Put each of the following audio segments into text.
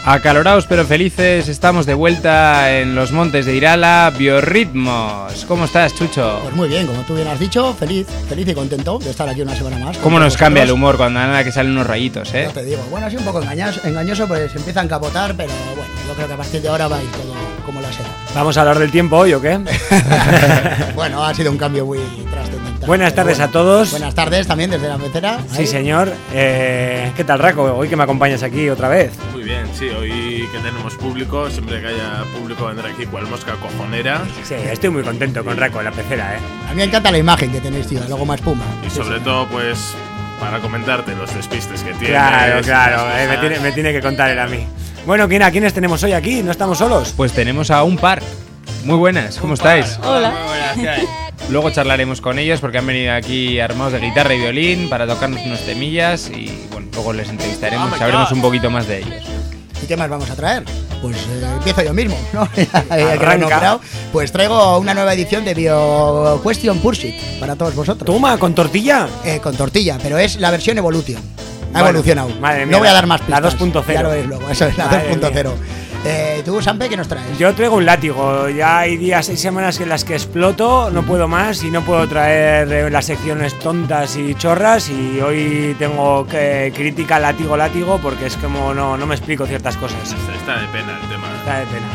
Acalorados pero felices, estamos de vuelta en los montes de Irala, Biorritmos. ¿Cómo estás, Chucho? Pues muy bien, como tú bien has dicho, feliz y contento de estar aquí una semana más. ¿Cómo nos cambia el humor cuando nada que salen unos rayitos, Ya te digo, bueno, así un poco engañoso, pues empieza a encapotar, pero bueno, yo creo que a partir de ahora va a ir todo como la seda. ¿Vamos a hablar del tiempo hoy o qué? Bueno, ha sido un cambio muy trascendental. Buenas tardes a todos. Buenas tardes también desde la pecera. Sí, señor. ¿Qué tal, Raco? Hoy que me acompañas aquí otra vez. Muy bien, sí, hoy que tenemos público, siempre que haya público vendrá aquí cual mosca cojonera. Sí, estoy muy contento con Raco en la pecera, A mí me encanta la imagen que tenéis, tío, luego más espuma. Y sobre todo, pues, para comentarte los despistes que tienes. Claro, me tiene que contar él a mí. Bueno, ¿a quiénes tenemos hoy aquí? ¿No estamos solos? Pues tenemos a un par. Muy buenas, ¿cómo estáis? Hola. Muy buenas, ¿qué hay? Luego charlaremos con ellos porque han venido aquí armados de guitarra y violín para tocarnos unos temillas y bueno, luego les entrevistaremos, sabremos un poquito más de ellos. ¿Y qué más vamos a traer? Pues empiezo yo mismo, ¿no? Arranca. Pues traigo una nueva edición de Bio Question Pursuit para todos vosotros. Toma, ¿con tortilla? Con tortilla, pero es la versión Evolution. Ha Bueno, evolucionado. madre mía, no voy a dar más pistas. la 2.0. Ya lo ves luego, eso es la Madre 2.0. ¿Tú, Sampe, qué nos traes? Yo traigo un látigo. Ya hay días, 6 semanas en las que exploto, no puedo más y no puedo traer las secciones tontas y chorras. Y hoy tengo crítica látigo porque es como no me explico ciertas cosas. Está de pena el tema. Está de pena.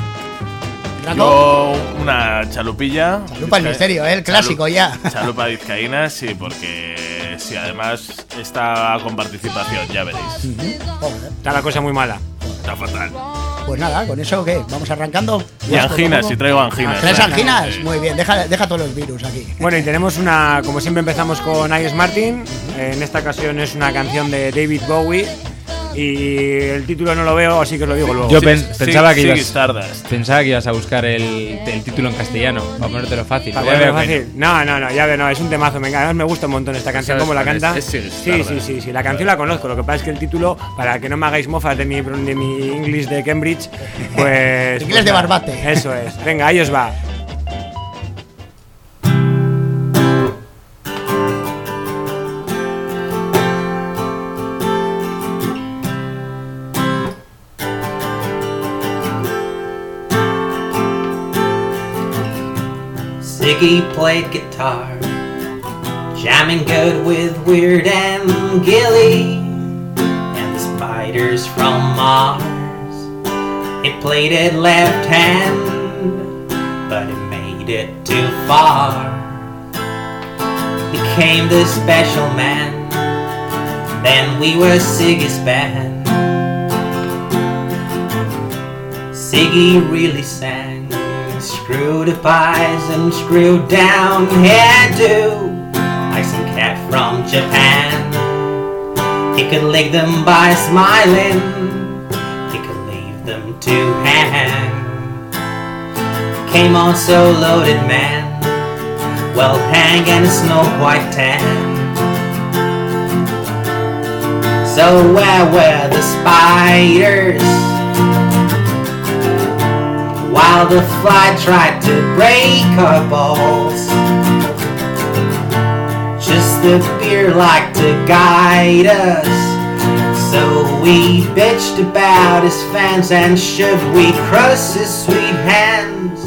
Yo una chalupilla. Chalupa el misterio, el clásico ya. Chalupa vizcaína, sí, porque sí, además está con participación, ya veréis. Joder. Está la cosa muy mala. Está fatal. Pues nada, con eso, ¿qué? ¿Vamos arrancando? Y anginas, si traigo anginas. ¿Tres anginas? Sí. Muy bien, deja todos los virus aquí. Bueno, y tenemos como siempre empezamos con Ives Martin. En esta ocasión es una canción de David Bowie. Y el título no lo veo, así que os lo digo luego. Yo pensaba que ibas a buscar el título en castellano, para ponértelo fácil. ¿Para ponértelo fácil? No, ya veo, no, es un temazo, además me gusta un montón esta canción, cómo la canta. Sí, la canción la conozco, lo que pasa es que el título, para que no me hagáis mofas de mi inglés de Cambridge, pues... Inglés de Barbate. Eso es, venga, ahí os va. Ziggy played guitar, jamming good with Weird and Gilly and the Spiders from Mars. He played it left hand, but he made it too far. Became the special man, then we were Ziggy's band. Ziggy really sang. Screwed up eyes and screwed down hairdo, like some cat from Japan. He could lick them by smiling, he could leave them to hang. Came on so loaded, man, well hang and a snow white tan. So where were the spiders? While the fly tried to break our balls, just the beer liked to guide us. So we bitched about his fans, and should we cross his sweet hands?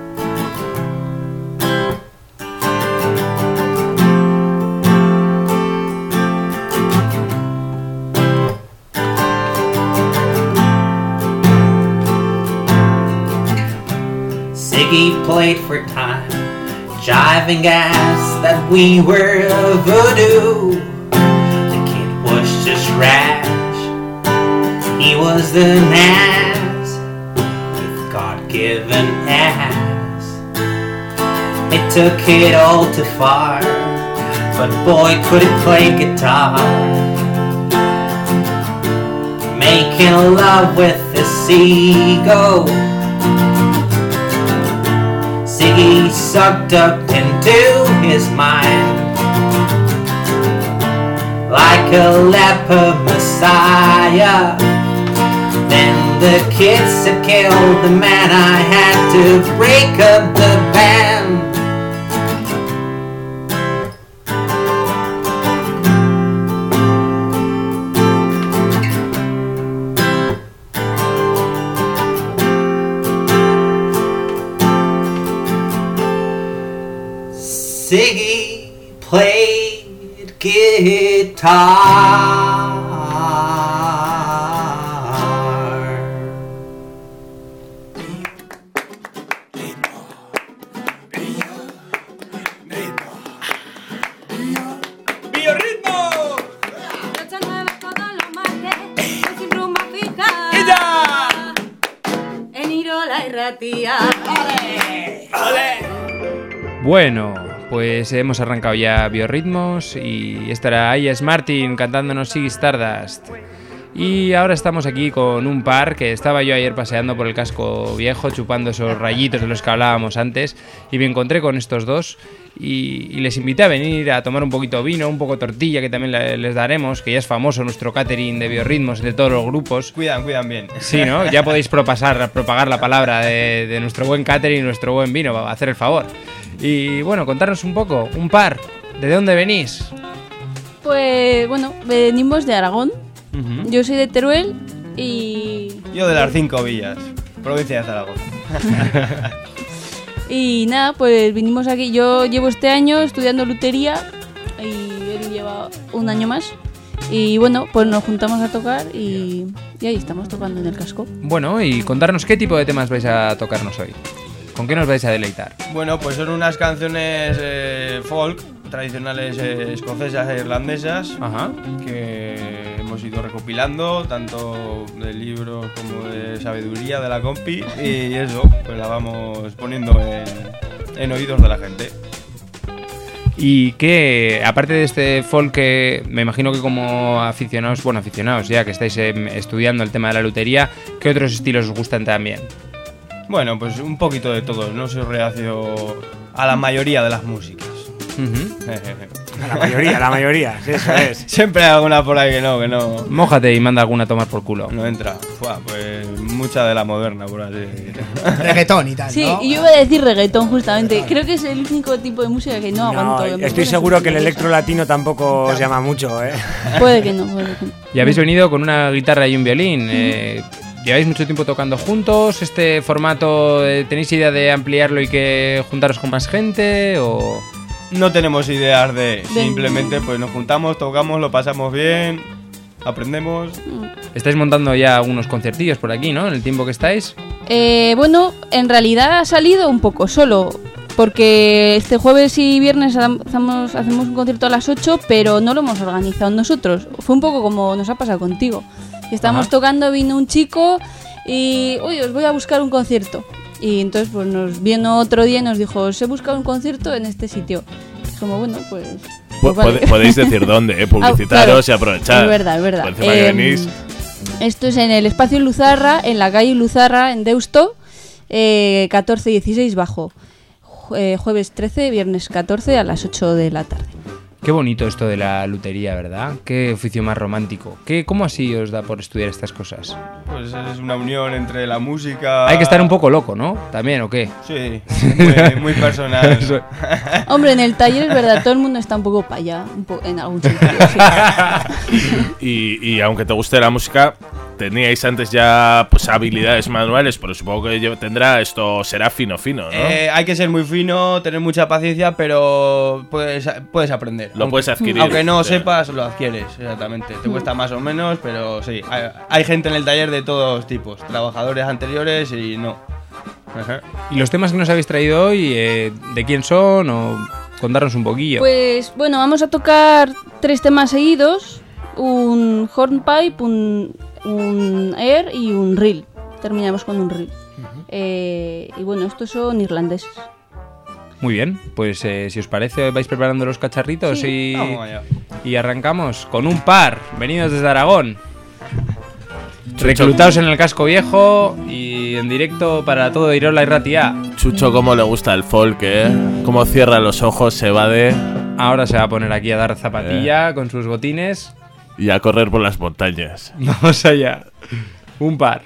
Ziggy played for time, jiving us that we were voodoo. The kid was just rash, he was the Nas with God-given ass. It took it all too far, but boy could he play guitar. Making love with a seagull, Ziggy sucked up into his mind like a leper messiah. Then the kids had killed the man, I had to break up the band. Siggy played guitar. Bueno, pues hemos arrancado ya Biorritmos y estará ahí es Martin cantándonos Ziggy Stardust. Y ahora estamos aquí con un par que estaba yo ayer paseando por el casco viejo, chupando esos rayitos de los que hablábamos antes, y me encontré con estos dos y les invité a venir a tomar un poquito vino, un poco tortilla, que también les daremos, que ya es famoso nuestro catering de Biorritmos de todos los grupos. Cuidan bien. Sí, ¿no? Ya podéis propagar la palabra de nuestro buen catering y nuestro buen vino, a hacer el favor. Y bueno, contarnos un poco, un par, ¿de dónde venís? Pues bueno, venimos de Aragón. Uh-huh. Yo soy de Teruel y... Yo de las 5 villas, provincia de Zaragoza. Y nada, pues vinimos aquí. Yo llevo este año estudiando lutería y él lleva un año más. Y bueno, pues nos juntamos a tocar y ahí estamos tocando en el casco. Bueno, y contarnos qué tipo de temas vais a tocarnos hoy. ¿Con qué nos vais a deleitar? Bueno, pues son unas canciones folk tradicionales escocesas e irlandesas. Ajá. Que hemos ido recopilando, tanto de libros como de sabiduría de la compi. Y eso, pues la vamos poniendo en oídos de la gente. Y que, aparte de este folk, que me imagino que como aficionados ya que estáis estudiando el tema de la lutería, ¿qué otros estilos os gustan también? Bueno, pues un poquito de todo, no soy reacio a la mayoría de las músicas. Uh-huh. La mayoría, sí, eso es. Siempre hay alguna por ahí que no. Mójate y manda alguna a tomar por culo. No entra. Pues mucha de la moderna, por así decirlo. Reggaetón y tal, Sí, ¿no? y yo iba a decir reggaetón justamente. Creo que es el único tipo de música que no aguanto. Estoy seguro que el electro latino tampoco os llama mucho, ¿eh? Puede que no. Y habéis venido con una guitarra y un violín. ¿Lleváis mucho tiempo tocando juntos? ¿Este formato tenéis idea de ampliarlo y que juntaros con más gente? ¿O...? No tenemos ideas de... Simplemente pues nos juntamos, tocamos, lo pasamos bien, aprendemos. Estáis montando ya algunos conciertillos por aquí, ¿no? En el tiempo que estáis. Bueno, en realidad ha salido un poco solo. Porque este jueves y viernes hacemos un concierto a las 8, pero no lo hemos organizado nosotros. Fue un poco como nos ha pasado contigo. Estábamos tocando, vino un chico y... Oye, os voy a buscar un concierto. Y entonces pues nos vino otro día y nos dijo, os he buscado un concierto en este sitio. Y como, bueno, pues vale. Podéis decir dónde, publicitaros claro, y aprovechar. Es verdad. Por encima que venís. Esto es en el espacio Luzarra, en la calle Luzarra, en Deusto, 14-16 bajo. Jueves 13, viernes 14 a las 8 de la tarde. Qué bonito esto de la lutería, ¿verdad? Qué oficio más romántico. ¿Cómo así os da por estudiar estas cosas? Pues es una unión entre la música... Hay que estar un poco loco, ¿no? ¿También o qué? Sí, muy personal. Hombre, en el taller es verdad, todo el mundo está un poco para allá, en algún sentido. Sí. Y aunque te guste la música, teníais antes ya pues habilidades manuales, pero supongo que será fino, ¿no? Hay que ser muy fino, tener mucha paciencia, pero puedes aprender. Lo puedes adquirir. Aunque no sepas, lo adquieres, exactamente. Te cuesta más o menos, pero sí. Hay gente en el taller de todos tipos, trabajadores anteriores y no. Ajá. ¿Y los temas que nos habéis traído hoy, de quién son o contarnos un poquillo? Pues bueno, vamos a tocar 3 temas seguidos, un hornpipe, un air y un reel. Terminamos con un reel. Y bueno, estos son irlandeses. Muy bien, pues si os parece vais preparando los cacharritos Sí. y arrancamos con un par, venidos desde Aragón. Reclutados en el casco viejo y en directo para todo Irola y Ratia. Chucho, cómo le gusta el folk, cómo cierra los ojos, se evade. Ahora se va a poner aquí a dar zapatilla con sus botines. Y a correr por las montañas. Vamos allá. Un par.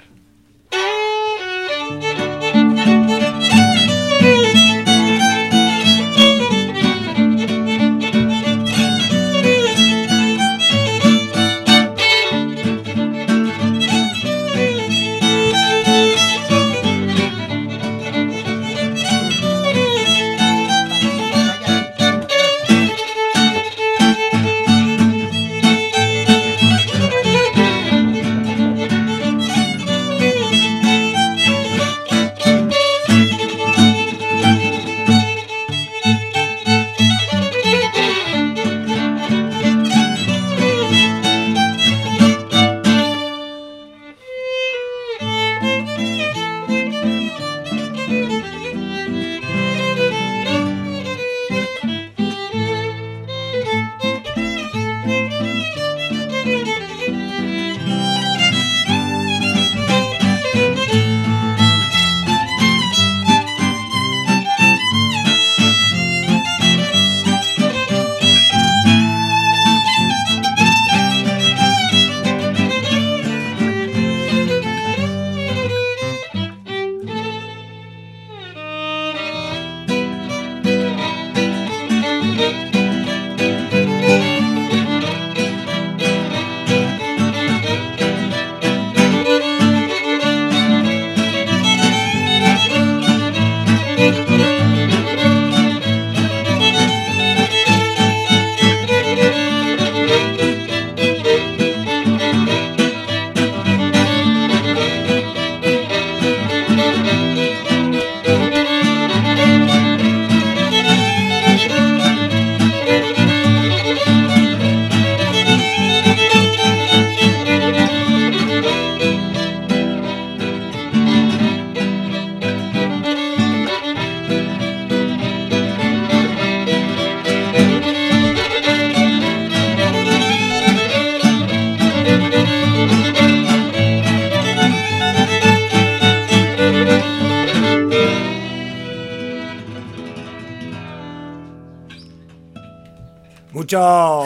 Mucho...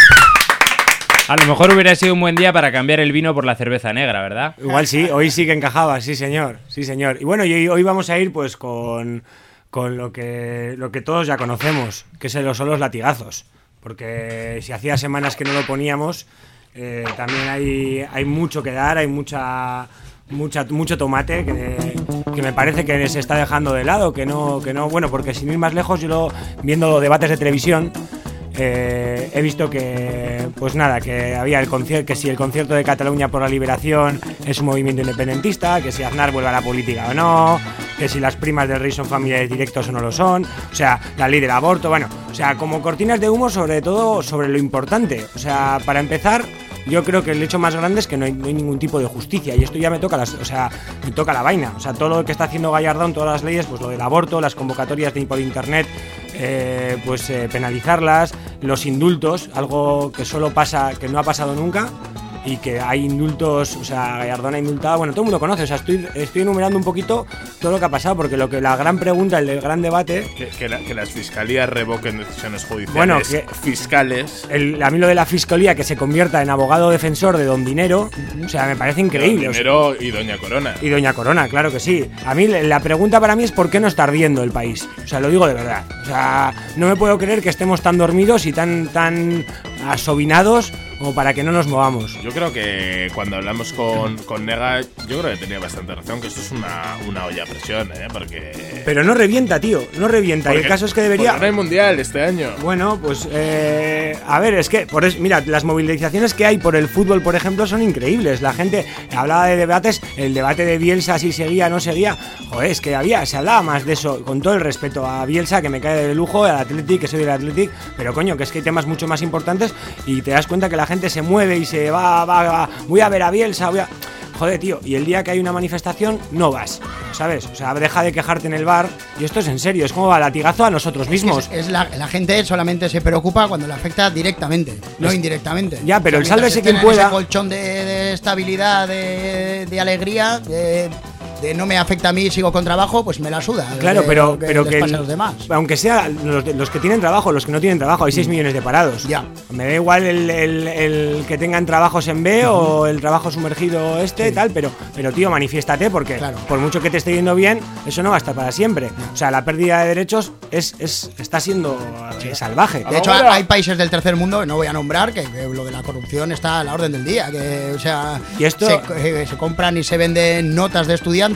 A lo mejor hubiera sido un buen día para cambiar el vino por la cerveza negra, ¿verdad? Igual sí, hoy sí que encajaba, sí señor. Y bueno, y hoy vamos a ir pues con lo que todos ya conocemos, que son los latigazos. Porque si hacía semanas que no lo poníamos, también hay mucho que dar, hay mucho tomate que me parece que se está dejando de lado, que no, bueno, porque sin ir más lejos, viendo debates de televisión, he visto que, pues nada, que había que si el concierto de Cataluña por la liberación es un movimiento independentista, que si Aznar vuelve a la política o no, que si las primas del rey son familiares directos o no lo son, o sea, la ley del aborto, bueno, o sea, como cortinas de humo, sobre todo sobre lo importante. O sea, para empezar, yo creo que el hecho más grande es que no hay ningún tipo de justicia, y esto ya me toca la vaina. O sea, todo lo que está haciendo Gallardón, todas las leyes, pues lo del aborto, las convocatorias por internet, penalizarlas, los indultos, algo que que no ha pasado nunca, y que hay indultos, o sea, Gallardón ha indultado, bueno, todo el mundo conoce, o sea, estoy enumerando un poquito todo lo que ha pasado, porque la gran pregunta, el gran debate... Que las fiscalías revoquen decisiones judiciales, bueno, fiscales... A mí lo de la fiscalía que se convierta en abogado defensor de Don Dinero, o sea, me parece increíble. Don Dinero y Doña Corona. Y Doña Corona, claro que sí. A mí, la pregunta para mí es ¿por qué no está ardiendo el país? O sea, lo digo de verdad. O sea, no me puedo creer que estemos tan dormidos y tan asobinados como para que no nos movamos. Yo creo que cuando hablamos con Nega, yo creo que tenía bastante razón, que esto es una olla a presión, porque... Pero no revienta, tío, no revienta. Y el caso es que debería... Porque no hay mundial este año. Bueno, pues, a ver, es que, mira, las movilizaciones que hay por el fútbol, por ejemplo, son increíbles. La gente hablaba de debates, el debate de Bielsa, si seguía o no seguía. Joder, es que se hablaba más de eso, con todo el respeto a Bielsa, que me cae de lujo, al Athletic, que soy del Athletic, pero coño, que es que hay temas mucho más importantes y te das cuenta que la gente se mueve y se va, voy a ver a Bielsa, joder, tío, y el día que hay una manifestación no vas, ¿sabes? O sea, deja de quejarte en el bar, y esto es en serio, es como va latigazo a nosotros mismos. La gente solamente se preocupa cuando le afecta directamente, no indirectamente. Ya, pero el sálvese quien pueda. Ese colchón de estabilidad, de alegría, de no me afecta a mí, sigo con trabajo, pues me la suda. Claro, pero que pasa a los demás. Aunque sea los que tienen trabajo, los que no tienen trabajo, hay 6 millones de parados. Ya. Me da igual el que tengan trabajos en B o el trabajo sumergido tal, pero tío, manifiéstate, porque claro, por mucho que te esté yendo bien, eso no va a estar para siempre. O sea, la pérdida de derechos está siendo salvaje. De hecho, hay países del tercer mundo, que no voy a nombrar, que lo de la corrupción está a la orden del día, que, o sea, y esto se compran y se venden notas de estudiantes.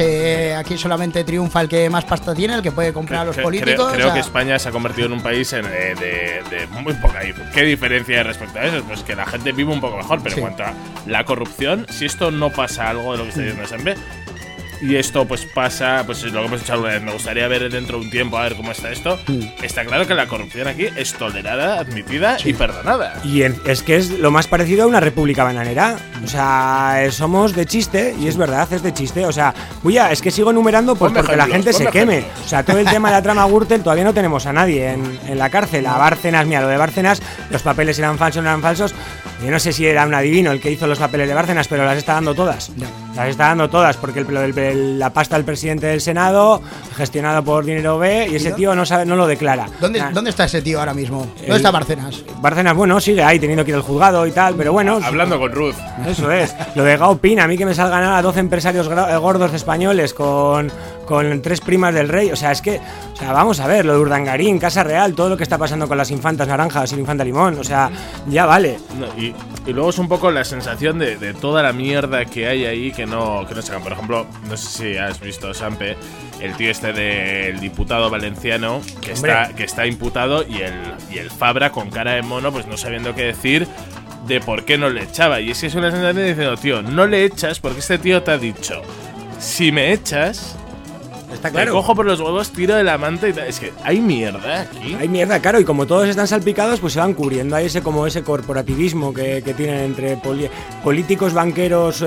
Aquí solamente triunfa el que más pasta tiene, el que puede comprar a los políticos. Creo que España se ha convertido en un país de muy poca. ¿Qué diferencia hay respecto a eso? Pues que la gente vive un poco mejor, pero en cuanto a la corrupción, si esto no pasa algo de lo que está diciendo SMB, y esto pues pasa, pues lo que hemos dicho alguna vez, me gustaría ver dentro de un tiempo a ver cómo está esto. Está claro que la corrupción aquí es tolerada, admitida y perdonada. Y es que es lo más parecido a una república bananera. O sea, somos de chiste, y es verdad, es de chiste. O sea, es que sigo enumerando porque la gente se queme. O sea, todo el tema de la trama Gürtel, todavía no tenemos a nadie en la cárcel. A Bárcenas, mira, lo de Bárcenas, los papeles eran falsos, no eran falsos. Yo no sé si era un adivino el que hizo los papeles de Bárcenas, pero las está dando todas. Las está dando todas, porque la pasta del presidente del Senado, gestionado por Dinero B, y ese tío no lo declara. ¿Dónde está ese tío ahora mismo? ¿Dónde está Bárcenas? Bárcenas, bueno, sigue ahí teniendo que ir al juzgado y tal, pero bueno. Hablando con Ruth. Eso es. Lo de Gao Pina, a mí que me salgan a 12 empresarios gordos españoles con 3 primas del rey. O sea, es que, vamos a ver, lo de Urdangarín, Casa Real, todo lo que está pasando con las infantas naranjas y el infanta limón, o sea, ya vale. No, y luego es un poco la sensación de toda la mierda que hay ahí que no sacan. Por ejemplo, no sé si has visto, Sampe, el tío del diputado valenciano que está imputado, y el Fabra con cara de mono, pues no sabiendo qué decir de por qué no le echaba. Y es que es una sensación diciendo, tío, no le echas porque este tío te ha dicho, si me echas, está claro, te cojo por los huevos, tiro de la manta y tal. Es que hay mierda aquí. Hay mierda, claro, y como todos están salpicados, pues se van cubriendo. Hay ese corporativismo que tienen entre políticos, banqueros,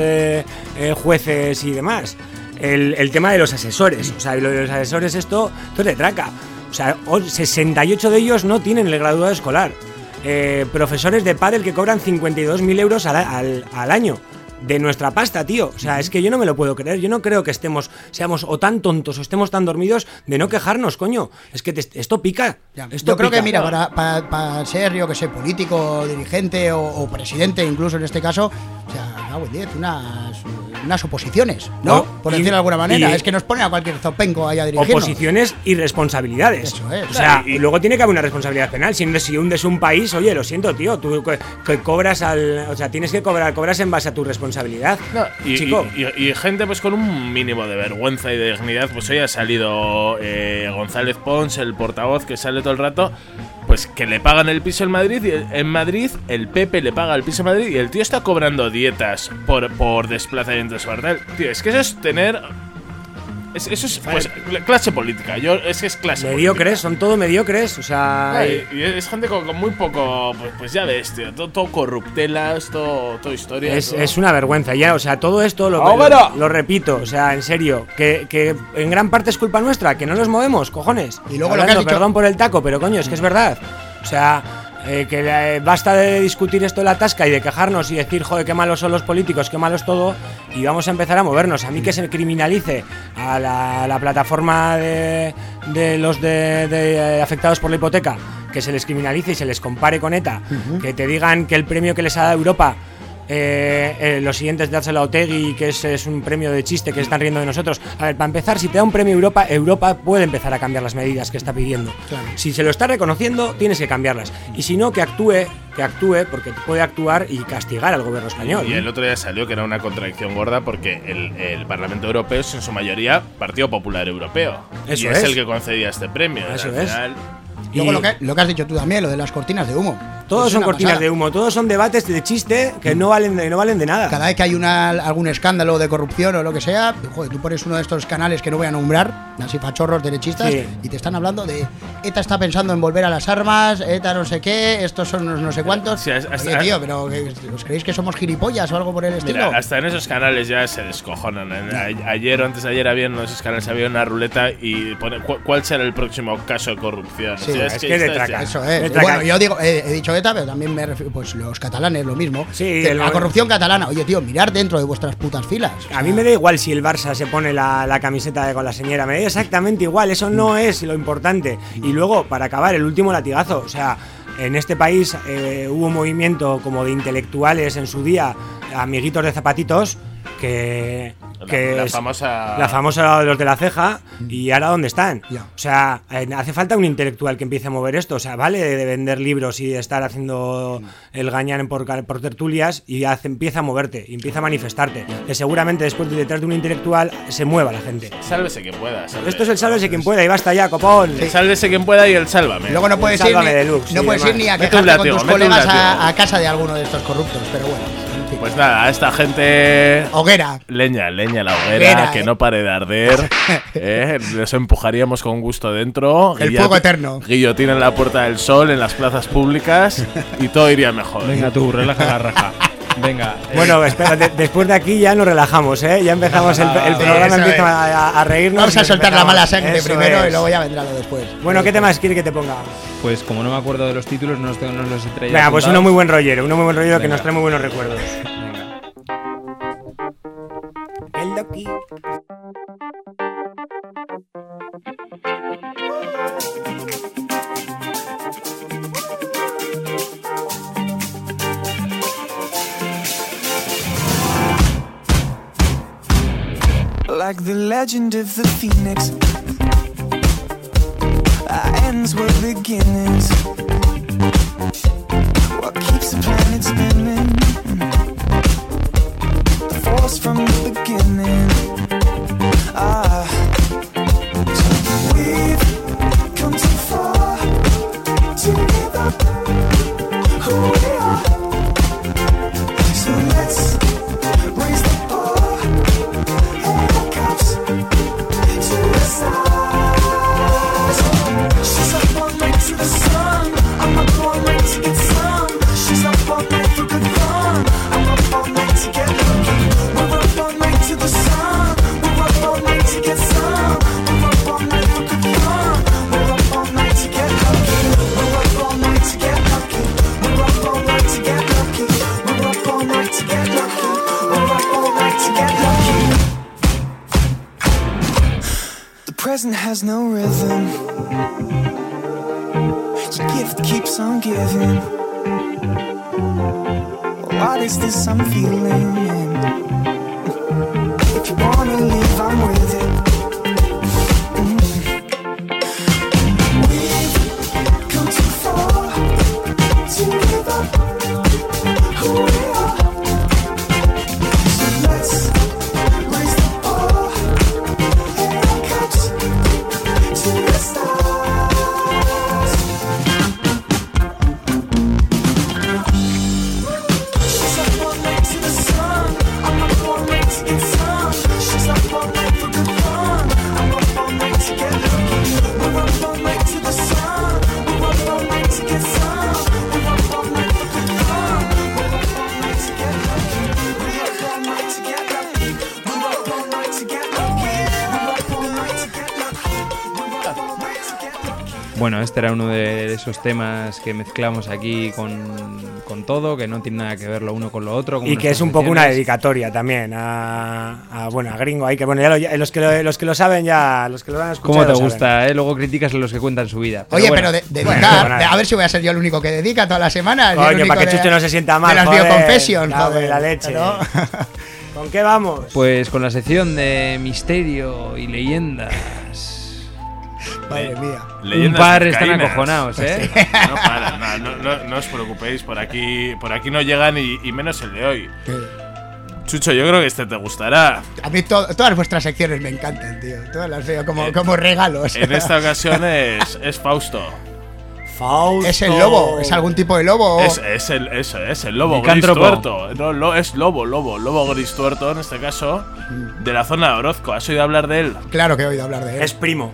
jueces y demás. El tema de los asesores, o sea, lo de los asesores, esto es de traca. O sea, 68 de ellos no tienen el graduado escolar. Profesores de pádel que cobran 52.000 euros al año. de nuestra pasta, tío. O sea, es que yo no me lo puedo creer. Yo no creo que seamos o tan tontos o estemos tan dormidos de no quejarnos, coño. Es que esto pica. Yo creo que, mira, para ser, yo que sé, político, dirigente o presidente, incluso en este caso, o sea, no, unas oposiciones, ¿no? Por decirlo de alguna manera. Es que nos pone a cualquier zopenco allá dirigiendo. Oposiciones y responsabilidades. Eso es. O sea, y luego tiene que haber una responsabilidad penal. Si hundes un país, oye, lo siento, tío, tú que cobras o sea, tienes que cobras en base a tu responsabilidad. No, chico. Y gente pues con un mínimo de vergüenza y de dignidad, pues hoy ha salido González Pons, el portavoz que sale todo el rato, pues que le pagan el piso en Madrid, y en Madrid el PP le paga el piso en Madrid y el tío está cobrando dietas por desplazamiento espartal. Tío, es que eso es tener... Eso es pues, clase política. Es que es clase mediocres, política. son todo mediocres. O sea. Y es gente con muy poco. Pues ya ves, tío. Todo corruptelas, todo historia. Es una vergüenza, ya. O sea, todo esto lo repito. O sea, en serio. Que en gran parte es culpa nuestra, que no nos movemos, cojones. Y luego lo que has dicho... Perdón por el taco, pero coño, es que es verdad. O sea. Basta de discutir esto de la tasca y de quejarnos y decir, joder, qué malos son los políticos, qué malo es todo, y vamos a empezar a movernos. A mí que se criminalice a la plataforma de los de afectados por la hipoteca, que se les criminalice y se les compare con ETA, que te digan que el premio que les ha dado Europa, los siguientes de dárselo a Otegi, que es un premio de chiste, que se están riendo de nosotros. A ver, para empezar, si te da un premio Europa puede empezar a cambiar las medidas que está pidiendo. Claro. Si se lo está reconociendo, tienes que cambiarlas. Y si no, que actúe, porque puede actuar y castigar al gobierno español. Y el otro día salió que era una contradicción gorda, porque el Parlamento Europeo es en su mayoría Partido Popular Europeo. Eso y es el que concedía este premio. Eso al final, Luego lo que has dicho tú también, lo de las cortinas de humo. Todos son cortinas de humo, todos son debates de chiste que no valen de nada. Cada vez que hay algún escándalo de corrupción o lo que sea, joder, tú pones uno de estos canales que no voy a nombrar, así fachorros derechistas, y te están hablando de ETA está pensando en volver a las armas, ETA no sé qué, estos son unos no sé cuántos. Sí, oye, tío, pero ¿os creéis que somos gilipollas o algo por el estilo? Mira, hasta en esos canales ya se descojonan. Ayer o antes de ayer había en esos canales había una ruleta y pone ¿cuál será el próximo caso de corrupción? Sí, o sea, es que de traca. Eso es. Bueno, yo digo, he dicho ETA, pero también me refiero, pues los catalanes, lo mismo. Sí, la corrupción catalana. Oye, tío, mirar dentro de vuestras putas filas. A mí me da igual si el Barça se pone la camiseta con la señora, me da exactamente igual, eso no es lo importante. Y luego, para acabar, el último latigazo, o sea, en este país hubo un movimiento como de intelectuales en su día, amiguitos de zapatitos, que la famosa de los de la ceja, y ahora ¿dónde están? O sea, hace falta un intelectual que empiece a mover esto. O sea, vale de vender libros y de estar haciendo el gañán por tertulias, y empieza a moverte y empieza a manifestarte, que seguramente después detrás de un intelectual se mueva la gente. Sálvese quien pueda. Esto es el sálvese quien pueda, y basta ya, copón. Sí. Sálvese quien pueda y el sálvame. Luego no puedes ir ni a quejarte con tus colegas a casa de alguno de estos corruptos, pero bueno. Pues nada, a esta gente... Hoguera. Leña la hoguera, que no pare de arder. Los empujaríamos con gusto dentro. El fuego eterno. Guillotina en la Puerta del Sol, en las plazas públicas, y todo iría mejor. Venga tú, relaja la raja. Venga. Bueno, espera, después de aquí ya nos relajamos, ¿eh? Ya empezamos el programa, empieza a reírnos. Vamos a soltar la mala sangre primero y luego ya vendrá lo después. Bueno, ¿qué temas quiere que te ponga? Pues como no me acuerdo de los títulos, no los he traído. Venga, pues uno muy buen rollero que nos trae muy buenos recuerdos. Venga. El Loki. Like the legend of the phoenix, ends were beginnings. What keeps the planet spinning? The force from the beginning. So we've come too far to give up who we are. So let's raise the bar and the cups to the stars. She's up all night to the sun. I'm up all night to get some. She's up all night for good fun. I'm up all night to get lucky. We're up all night to the sun. We're up all night to get some. We're up all night for good fun. We're up all night to get lucky. We're up all night to get lucky. has no rhythm. Your gift keeps on giving. What is this I'm feeling? If you wanna leave, I'm with it. We've come too far to give up who we are. So let's raise the bar and our cups to the stars. She's up all night to the sun. I'm up all night to get some. She's up all night for good fun. I'm up all night to get lucky. We're up all night to the sun. We're up all night to get some. We're up all night for good fun. We're up all night to get lucky. We're up all night to get lucky. We're up all night to get lucky. We're up all night to get lucky. We're up all night to get lucky. Bueno, este era uno de esos temas que mezclamos aquí con todo, que no tiene nada que ver lo uno con lo otro. como Y que es nuestras un poco una secciones. dedicatoria también a Gringo ahí, que bueno, los que lo saben ya, los que lo van a escuchar. ¿Cómo te lo saben. gusta, Luego criticas a los que cuentan su vida. Oye, bueno. pero dedicar, nada. a ver si voy a ser yo el único que dedica todas las semanas. yo el Coño, único para que de- Chucho no se sienta mal. De las joder. bioconfessions, Cago en joder. la leche. ¿No? ¿Con qué vamos? Pues con la sección de misterio y leyendas. Madre mía. Leyendas Un par están vizcaínas. acojonados, ¿eh? No paran, no os preocupéis, por aquí no llegan y menos el de hoy. Chucho, yo creo que este te gustará. A mí todas vuestras secciones me encantan, tío. Todas las veo como regalos. En esta ocasión es Fausto. Fausto. ¿Es el lobo? ¿Es algún tipo de lobo? Es el lobo gris Licántropo. tuerto. No, es lobo gris tuerto en este caso, de la zona de Orozco. ¿Has oído hablar de él? Claro que he oído hablar de él. Es primo.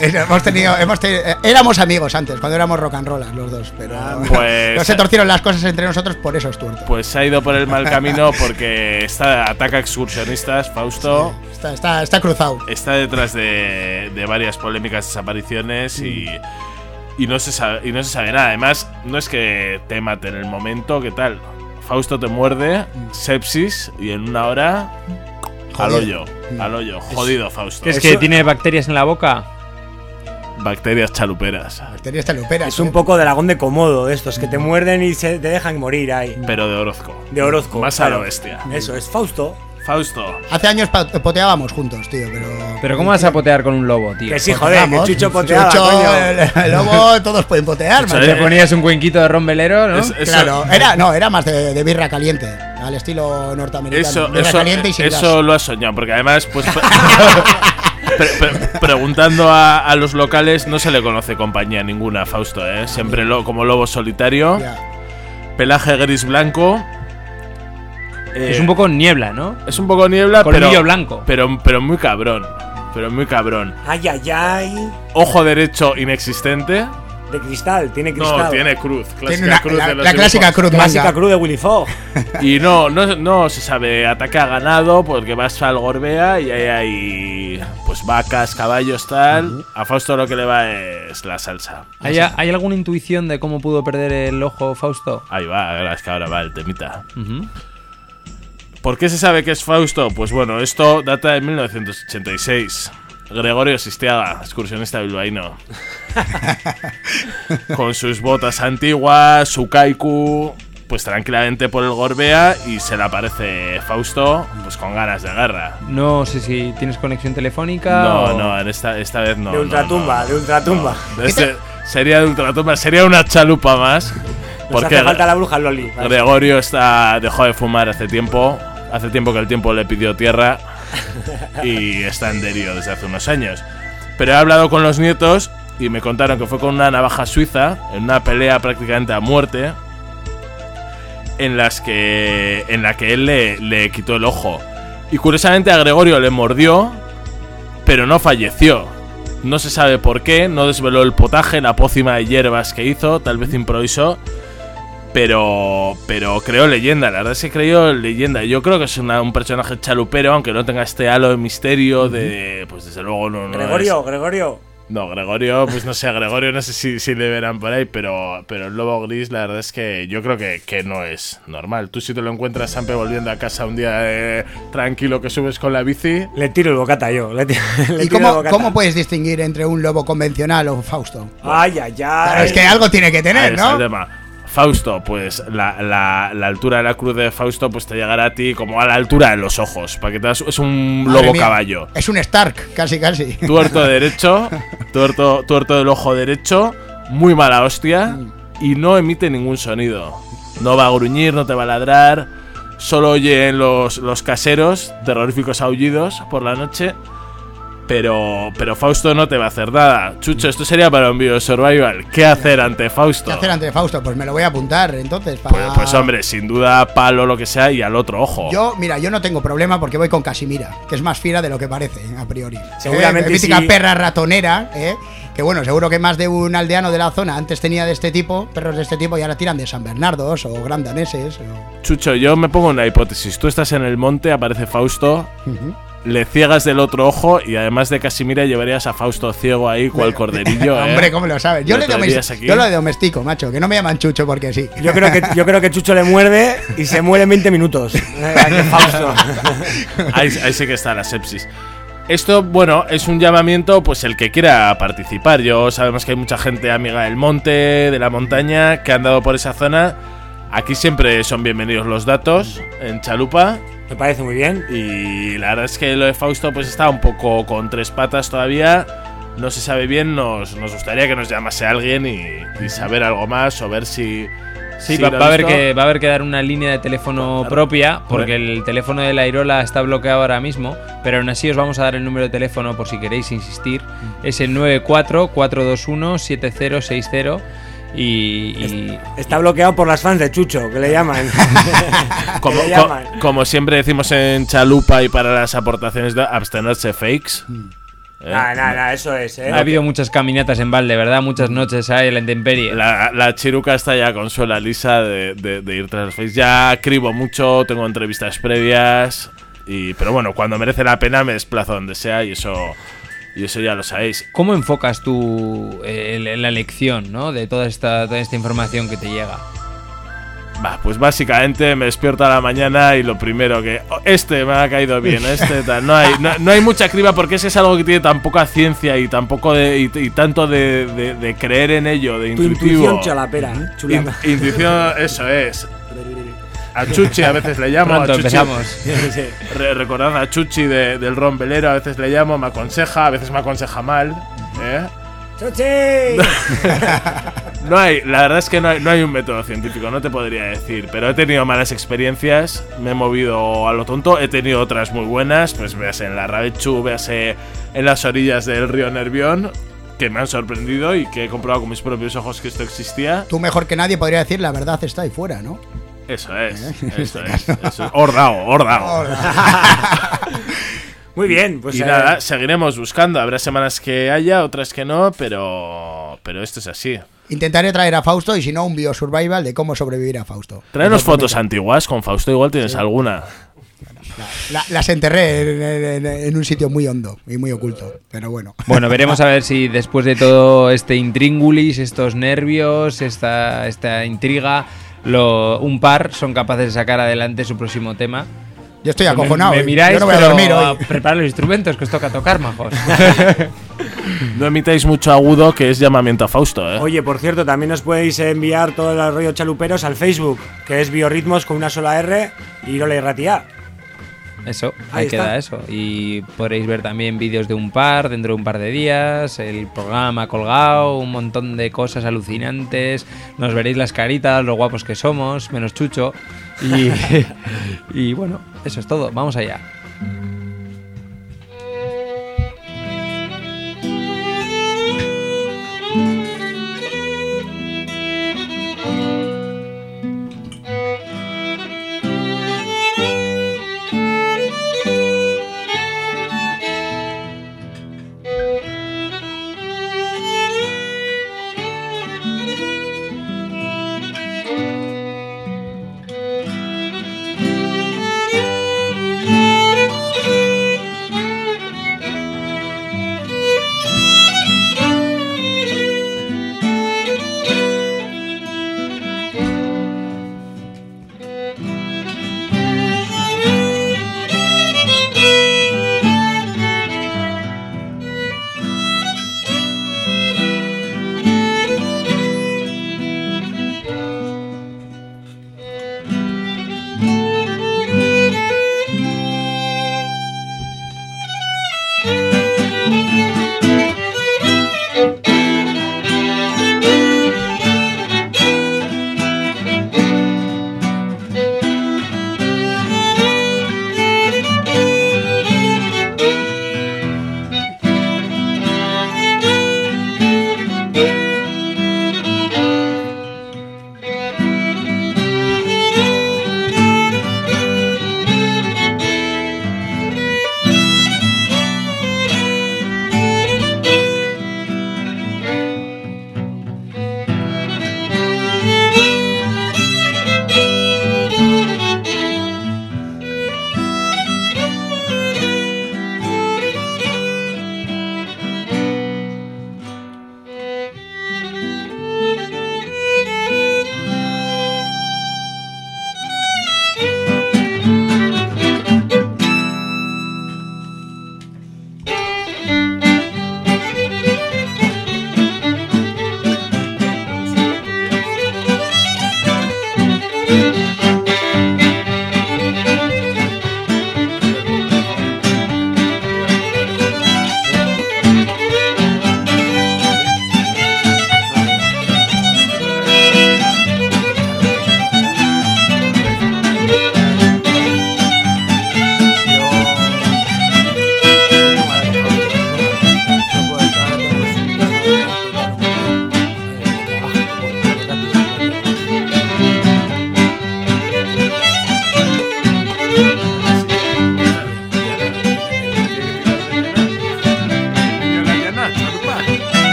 Éramos amigos antes, cuando éramos rock and rollers los dos, pero Pues- no se torcieron las cosas entre nosotros por esos tuertos. Pues se ha ido por el mal camino porque ataca excursionistas, Fausto. Está cruzado. Está detrás de varias polémicas desapariciones y no se sabe nada. Además, no es que te mate en el momento, ¿qué tal? Fausto te muerde, sepsis y en una hora al Jodido. hoyo. Jodido, Fausto. ¿Es que tiene bacterias en la boca? Bacterias chaluperas, Bacterias taluperas. Es un poco dragón de Komodo, de estos que te muerden y te dejan morir ahí. pero de Orozco. De Orozco. Más a claro. lo bestia. Eso, es Fausto. Fausto. Hace años poteábamos juntos, tío, pero. ¿Pero cómo vas a potear con un lobo, tío? Que sí, joder, que Poteamos. Chucho poteaba, Chucho, coño. el lobo, todos pueden potear, Chucho, macho. Te ponías un cuenquito de rombelero, ¿no? Claro, era más de birra caliente, al estilo norteamericano. Birra caliente y sin gas. Eso lo has soñado, porque además, pues. Preguntando a los locales, no se le conoce compañía ninguna a Fausto, ¿eh? Siempre como lobo solitario. Ya. Pelaje gris-blanco. Es un poco niebla, ¿no? Es un poco niebla, Colmillo blanco. pero muy cabrón. Pero muy cabrón. Ay, ay, ay. Ojo derecho inexistente. De cristal, tiene cristal. No, tiene cruz. Tiene Clásica cruz de los la clásica dibujos. cruz Clásica manga. cruz de Willy Fogg. Y no se sabe. Ataca ganado porque vas al Gorbea y ahí hay pues vacas, caballos, tal. A Fausto lo que le va es la salsa. ¿Hay alguna intuición de cómo pudo perder el ojo Fausto? Ahí va, es que ahora va el temita. Ujú. ¿Por qué se sabe que es Fausto? Pues bueno, esto data de 1986. Gregorio Sistiaga, excursionista bilbaíno. Con sus botas antiguas, su kaiku, pues tranquilamente por el Gorbea y se le aparece Fausto, pues con ganas de guerra. No sé si tienes conexión telefónica No, en esta vez no. De ultratumba, no. de ultratumba. Sería de ultratumba, sería una chalupa más. Nos hace falta la bruja Loli. Gregorio dejó de fumar hace tiempo. Hace tiempo que el tiempo le pidió tierra y está en Derio desde hace unos años. Pero he hablado con los nietos y me contaron que fue con una navaja suiza en una pelea prácticamente a muerte en la que él le quitó el ojo. Y curiosamente a Gregorio le mordió, pero no falleció. No se sabe por qué, no desveló el potaje, la pócima de hierbas que hizo, tal vez improvisó. Pero creó leyenda, la verdad es que creó leyenda. Yo creo que es un personaje chalupero, aunque no tenga este halo de misterio de... Pues desde luego no Gregorio, No, Gregorio, pues no sé, a Gregorio no sé si le verán por ahí, pero el lobo gris, la verdad es que yo creo que no es normal. Tú si te lo encuentras siempre volviendo a casa un día tranquilo que subes con la bici... Le tiro el bocata yo. ¿Y cómo puedes distinguir entre un lobo convencional o Fausto? Ay. Claro, es que algo tiene que tener, Ahí está ¿no? el tema. Fausto, pues la altura de la cruz de Fausto pues te llegará a ti como a la altura de los ojos, para que te das, es un Madre lobo mía, caballo. Es un Stark, casi. Tuerto derecho, tuerto del ojo derecho, muy mala hostia y no emite ningún sonido. No va a gruñir, no te va a ladrar, solo oyen los caseros, terroríficos aullidos por la noche. Pero Fausto no te va a hacer nada. Chucho, esto sería para un video survival. ¿Qué hacer ante Fausto? ¿Qué hacer ante Fausto? Pues me lo voy a apuntar, entonces. Pues hombre, sin duda palo lo que sea y al otro ojo. Yo no tengo problema porque voy con Casimira, que es más fina de lo que parece, a priori. Seguramente mítica sí. perra ratonera, que bueno, seguro que más de un aldeano de la zona antes tenía de este tipo, perros de este tipo, y ahora tiran de San Bernardos o Gran Daneses. Chucho, yo me pongo una hipótesis. Tú estás en el monte, aparece Fausto... Le ciegas del otro ojo y además de Casimira llevarías a Fausto ciego ahí cual corderillo. Hombre, ¿cómo lo sabes? Yo lo de domestico, macho, que no me llaman Chucho porque sí. Yo creo que Chucho le muerde y se muere en 20 minutos. Fausto. Ahí sí que está la sepsis. Esto, bueno, es un llamamiento, pues el que quiera participar. Sabemos que hay mucha gente amiga del monte, de la montaña, que han dado por esa zona. Aquí siempre son bienvenidos los datos, en Chalupa. Me parece muy bien. Y la verdad es que lo de Fausto pues está un poco con tres patas todavía. No se sabe bien, nos gustaría que nos llamase alguien y saber algo más o ver si... Sí, va a haber que dar una línea de teléfono propia, porque el teléfono de la Irola está bloqueado ahora mismo, pero aún así os vamos a dar el número de teléfono por si queréis insistir. Es el 94-421-7060 y... Está bloqueado por las fans de Chucho, que le llaman. Como siempre decimos en Chalupa y para las aportaciones de abstenerse fakes. Nada, eso es, Ha habido muchas caminatas en balde, ¿verdad? Muchas noches ahí en la intemperie. La chiruca está ya con suela lisa de ir tras los fakes. Ya cribo mucho, tengo entrevistas previas. Pero bueno, cuando merece la pena me desplazo donde sea y eso ya lo sabéis. ¿Cómo enfocas tú la lección, ¿no? De toda esta información que te llega? Pues básicamente me despierto a la mañana y lo primero que... me ha caído bien, tal. No hay mucha criba porque ese es algo que tiene tan poca ciencia y tampoco y tanto de creer en ello, de intuitivo. Intuición chalapera, chulada. Intuición, eso es. A Chuchi a veces le llamo. Pronto a Chuchi, empezamos. Recordad a Chuchi del Ron Velero, a veces le llamo, me aconseja, a veces me aconseja mal. ¡Chuchi! La verdad es que no hay un método científico, no te podría decir, pero he tenido malas experiencias, me he movido a lo tonto, he tenido otras muy buenas, pues véase en la Rabechu, véase en las orillas del río Nervión, que me han sorprendido y que he comprobado con mis propios ojos que esto existía. Tú mejor que nadie podría decir la verdad está ahí fuera, ¿no? Eso es. Hordao. Muy bien, pues y nada, seguiremos buscando. Habrá semanas que haya, otras que no, pero esto es así. Intentaré traer a Fausto y si no, un biosurvival de cómo sobrevivir a Fausto. Traernos fotos antiguas con Fausto, igual tienes alguna. Las enterré en un sitio muy hondo y muy oculto, pero bueno. Bueno, veremos a ver si después de todo este intríngulis, estos nervios, esta intriga, un par son capaces de sacar adelante su próximo tema. Yo estoy acojonado. Me miráis, yo no voy a dormir hoy. Preparar los instrumentos que os toca tocar, majos. No emitáis mucho agudo, que es llamamiento a Fausto, ¿eh? Oye, por cierto, también os podéis enviar todos los rollos chaluperos al Facebook, que es Biorritmos con una sola R y Irola y Ratia. Eso, Ahí ahí queda está. eso. Y podréis ver también vídeos de un par dentro de un par de días, el programa colgado, un montón de cosas alucinantes. Nos veréis las caritas, lo guapos que somos, menos Chucho. Y bueno, eso es todo. Vamos allá.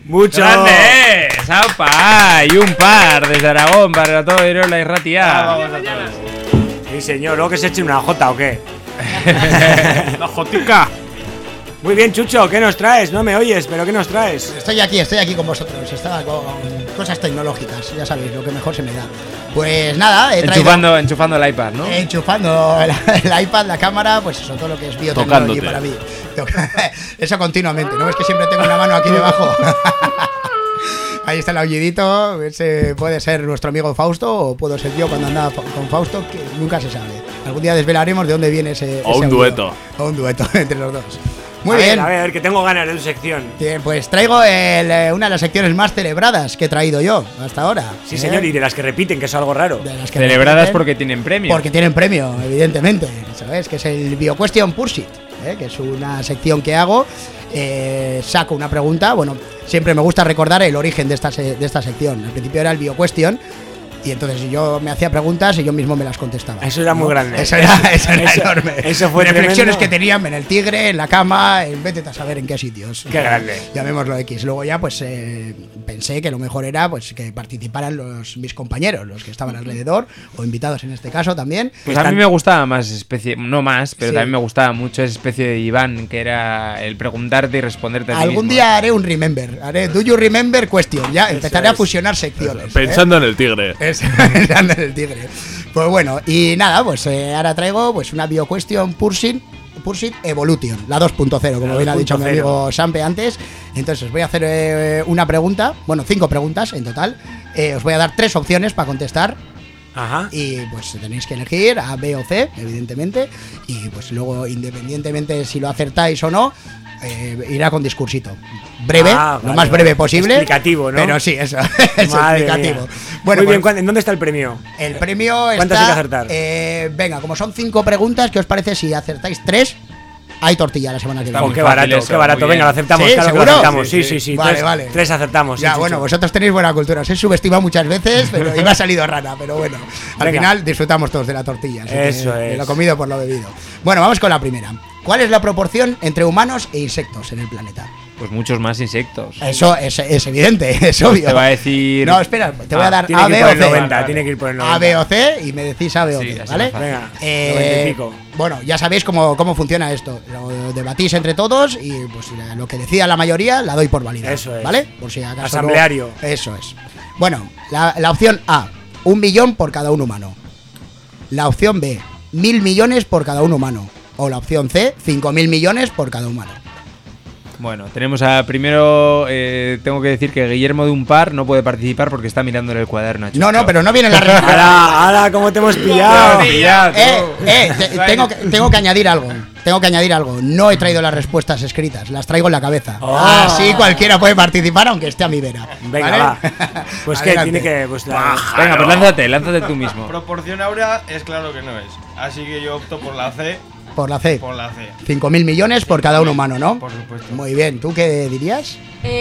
Mucho. ¡Grande! ¡Saupa! Y un par desde Aragón para todo Irola y Ratia. Sí, señor. ¿Luego que se eche una jota o qué? ¡La jotica! Muy bien, Chucho. ¿Qué nos traes? No me oyes, pero ¿qué nos traes? Estoy aquí con vosotros. Estaba con cosas tecnológicas, ya sabéis, lo que mejor se me da. Pues nada, he traído... Enchufando el iPad, ¿no? Enchufando el iPad, la cámara, pues eso, todo lo que es biotecnología para mí. Eso continuamente, ¿no? Es que siempre tengo una mano aquí debajo. Ahí está el aullidito. Ese puede ser nuestro amigo Fausto o puedo ser yo cuando andaba con Fausto, que nunca se sabe. Algún día desvelaremos de dónde viene ese O un audio. dueto. O un dueto entre los dos. Muy A bien. ver, que tengo ganas de tu sección. Bien, pues traigo una de las secciones más celebradas que he traído yo hasta ahora. Sí, señor, y de las que repiten, que es algo raro. De las que Celebradas repiten, porque tienen premio. Porque tienen premio, evidentemente. ¿Sabes? Que es el BioQuestion Pursuit, que es una sección que hago. Saco una pregunta. Bueno, siempre me gusta recordar el origen de esta sección. Al principio era el BioQuestion. Y entonces yo me hacía preguntas y yo mismo me las contestaba. Eso era muy grande. Eso era enorme. Eso fue reflexiones tremendo. que tenían en el Tigre, en la cama, en vete a saber en qué sitios. Qué grande. Llamémoslo X. Luego ya pues pensé que lo mejor era pues que participaran mis compañeros, los que estaban alrededor, o invitados en este caso también. Pues a mí me gustaba más especie, no más, pero Sí. también me gustaba mucho esa especie de Iván, que era el preguntarte y responderte a ti Algún mismo. día haré un remember, haré Do You Remember Question, ya empezaré a fusionar secciones. Pensando en el tigre. Pensando en el tigre. Pues bueno, y nada, pues ahora traigo pues una BioQuestion Pursuit Evolution, la 2.0, como bien ha dicho mi 2.0. amigo Sampe antes. Entonces os voy a hacer una pregunta, bueno, 5 preguntas en total. Os voy a dar 3 opciones para contestar. Ajá. Y pues tenéis que elegir A, B o C, evidentemente. Y pues luego, independientemente si lo acertáis o no, irá con discursito. Breve, Ah, lo vale, más breve vale. posible. Explicativo, ¿no? Pero sí, eso, es Madre explicativo. mía. Bueno, Muy bien, pues, ¿en dónde está el premio? el premio ¿Cuántas está... hay que acertar? Venga, como son 5 preguntas, ¿qué os parece si acertáis 3? Hay tortilla la semana que Está viene. muy Qué fácil barato, eso, qué barato. muy Venga, lo bien. aceptamos, ¿Sí? claro que lo ¿Seguro? aceptamos. Sí. Vale, vale. 3 acertamos. Ya, sí, bueno, Chucho. vosotros tenéis buena cultura. Os he subestimado muchas veces, pero y me ha salido rana. Pero bueno, al Venga. final disfrutamos todos de la tortilla. así que Eso de es. lo comido por lo bebido. Bueno, vamos con la primera. ¿Cuál es la proporción entre humanos e insectos en el planeta? Pues muchos más insectos. Eso es evidente, es obvio. Te va a decir... No, espera, te voy a dar Tiene A, que ir B por o el C. 90, tiene que ir por el 90. A, B o C y me decís A, B o Sí, C, así ¿vale? más fácil. Venga, 90 y pico. Bueno, ya sabéis cómo funciona esto. Lo debatís entre todos y pues lo que decida la mayoría la doy por válida. Eso es. ¿Vale? Por si acaso. Asambleario. Eso es. Bueno, la opción A, 1 millón por cada un humano. La opción B, 1.000 millones por cada un humano. O la opción C, 5.000 millones por cada humano. Bueno, tenemos a primero, tengo que decir que Guillermo de un par no puede participar porque está mirándole el cuaderno a Chucho. No, pero no viene la respuesta. Ahora, ¿cómo te hemos pillado? Tengo que añadir algo. No he traído las respuestas escritas, las traigo en la cabeza. Oh. Así cualquiera puede participar aunque esté a mi vera. Venga, ¿vale? va. Pues que Adelante. tiene que. Pues Venga, pues lánzate tú mismo. Proporción áurea es claro que no es. Así que yo opto por la C. Por la C. Por la C. 5.000 millones por cada un humano, ¿no? Por supuesto. Muy bien, ¿tú qué dirías?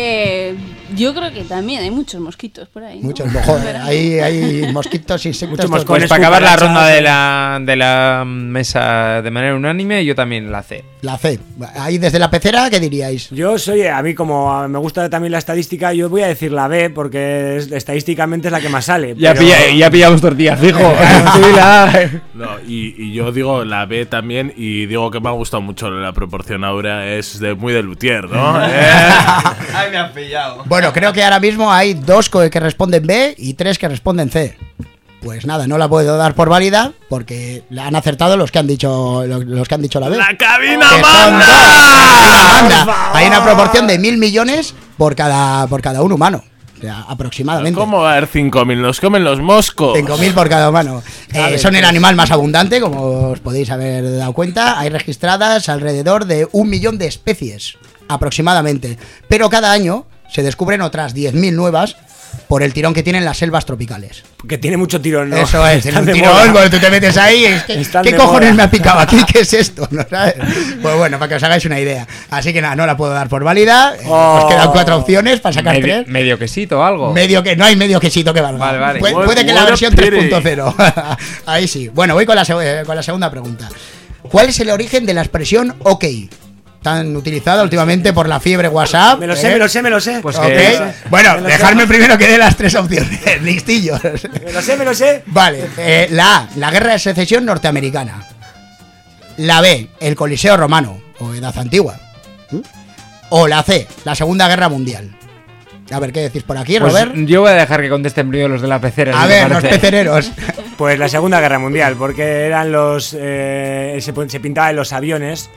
Yo creo que también hay muchos mosquitos por ahí. ¿no? Muchos, joder, hay mosquitos, insectos. Muchos todo. moscones. Pues para acabar la cucarachas, ronda de la mesa de manera unánime, yo también la C. La C. Ahí desde la pecera, ¿qué diríais? Yo soy, a mí como me gusta también la estadística, yo voy a decir la B porque estadísticamente es la que más sale. Ya, pero- ya pillamos tortillas, fijo. Sí, No, y yo digo la B también y digo que me ha gustado mucho la proporción áurea, es muy de luthier, ¿no? Ay, me has pillado. Bueno, creo que ahora mismo hay 2 que responden B y 3 que responden C. Pues nada, no la puedo dar por válida porque la han acertado los que han dicho la B. ¡La cabina Que son manda! dos. Manda. Hay una proporción de 1.000 millones por cada un humano. O sea, aproximadamente. ¿Cómo va a haber 5.000? Nos comen los moscos. 5.000 por cada humano. Son el animal más abundante, como os podéis haber dado cuenta. Hay registradas alrededor de 1 millón de especies, aproximadamente. Pero cada año se descubren otras 10.000 nuevas por el tirón que tienen las selvas tropicales. Que tiene mucho tirón, ¿no? Eso es, tiene Están un de tirón, moda. cuando tú te metes ahí, es que, Están ¿qué de cojones moda. me ha picado aquí? ¿Qué es esto? ¿No sabes? Pues bueno, para que os hagáis una idea. Así que nada, no la puedo dar por válida. Oh. Os quedan 4 opciones para sacar 3. Medio quesito o algo. No hay medio quesito que valga. Vale. Puede que la What a versión pity. 3.0. Ahí sí. Bueno, voy con la segunda pregunta. ¿Cuál es el origen de la expresión OK? tan utilizada últimamente por la fiebre WhatsApp. Me lo sé, me lo sé, me lo sé. Pues Ok. que- Bueno, Me lo dejarme sé. primero que dé las 3 opciones. Listillos. Me lo sé, me lo sé. Vale, la A, la guerra de secesión norteamericana. La B, el Coliseo romano, o Edad Antigua. ¿Mm? O la C, la Segunda Guerra Mundial. A ver, ¿qué decís por aquí, Pues Robert? yo voy a dejar que contesten primero los de la pecera. A si te ver, los parece. pecereros. Pues la Segunda Guerra Mundial, porque eran los. Se pintaba en los aviones.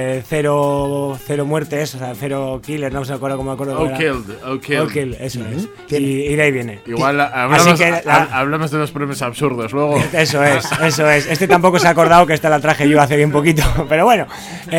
Cero muertes, o sea, cero killers, no me acuerdo cómo me acuerdo. Oh, era. killed, oh, All killed. kill, eso es. Tiene- Y de ahí viene. Igual Así hablamos, que hablamos de unos premios absurdos luego. Eso es, eso es. Este tampoco se ha acordado que esta la traje yo hace bien poquito. Pero bueno,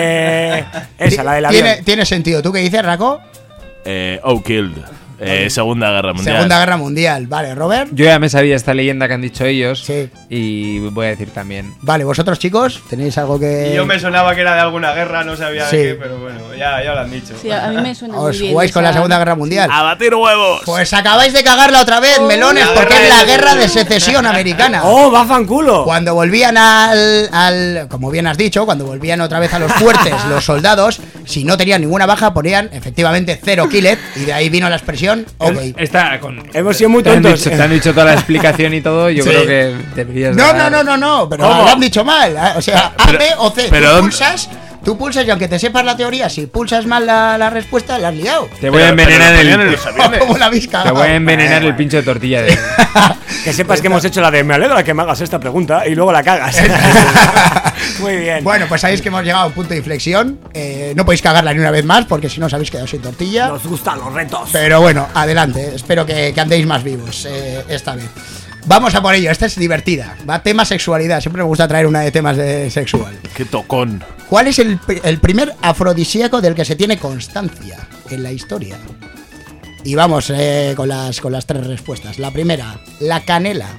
esa, la del avión. Tiene sentido. ¿Tú qué dices, Raco? Oh, killed. Segunda Guerra Mundial. Segunda Guerra Mundial. Vale, Robert. Yo ya me sabía esta leyenda que han dicho ellos. Sí. Y voy a decir también. Vale, vosotros, chicos, ¿tenéis algo que...? Y yo me sonaba que era de alguna guerra, no sabía Sí. de qué, pero bueno, ya lo han dicho. Sí, a mí me suena muy ¿Os bien. jugáis con la esa- Segunda Guerra Mundial? ¡A batir huevos! Pues acabáis de cagarla otra vez, melones, La porque guerra es la de guerra de secesión. secesión americana. ¡Oh, va fanculo! Cuando volvían como bien has dicho, cuando volvían otra vez a los fuertes los soldados, si no tenían ninguna baja, ponían efectivamente 0 killet, y de ahí vino la expresión, ok. Está con. Hemos sido muy Te han tontos. dicho- te han dicho toda la explicación y todo. Yo Sí. creo que deberías. No, dar- no, pero ¿Cómo? lo han dicho mal. O sea, A, Pero- B o C. pero- Tú pulsas y aunque te sepas la teoría, si pulsas mal la respuesta, la has liado. Te voy a envenenar Pero lo ponían en el. los aviones. ¿Cómo la habéis Te cagado? voy a envenenar el pincho de tortilla de. Que sepas que hemos hecho la de me alegra que me hagas esta pregunta y luego la cagas. Muy bien. Bueno, pues sabéis que hemos llegado a un punto de inflexión. No podéis cagarla ni una vez más, porque si no os habéis quedado sin tortilla. Nos gustan los retos. Pero bueno, adelante. Espero que andéis más vivos esta vez. Vamos a por ello. Esta es divertida. Va tema sexualidad. Siempre me gusta traer una de temas de sexual. ¡Qué tocón! ¿Cuál es el primer afrodisíaco del que se tiene constancia en la historia? Y vamos con las 3 respuestas. La primera, la canela.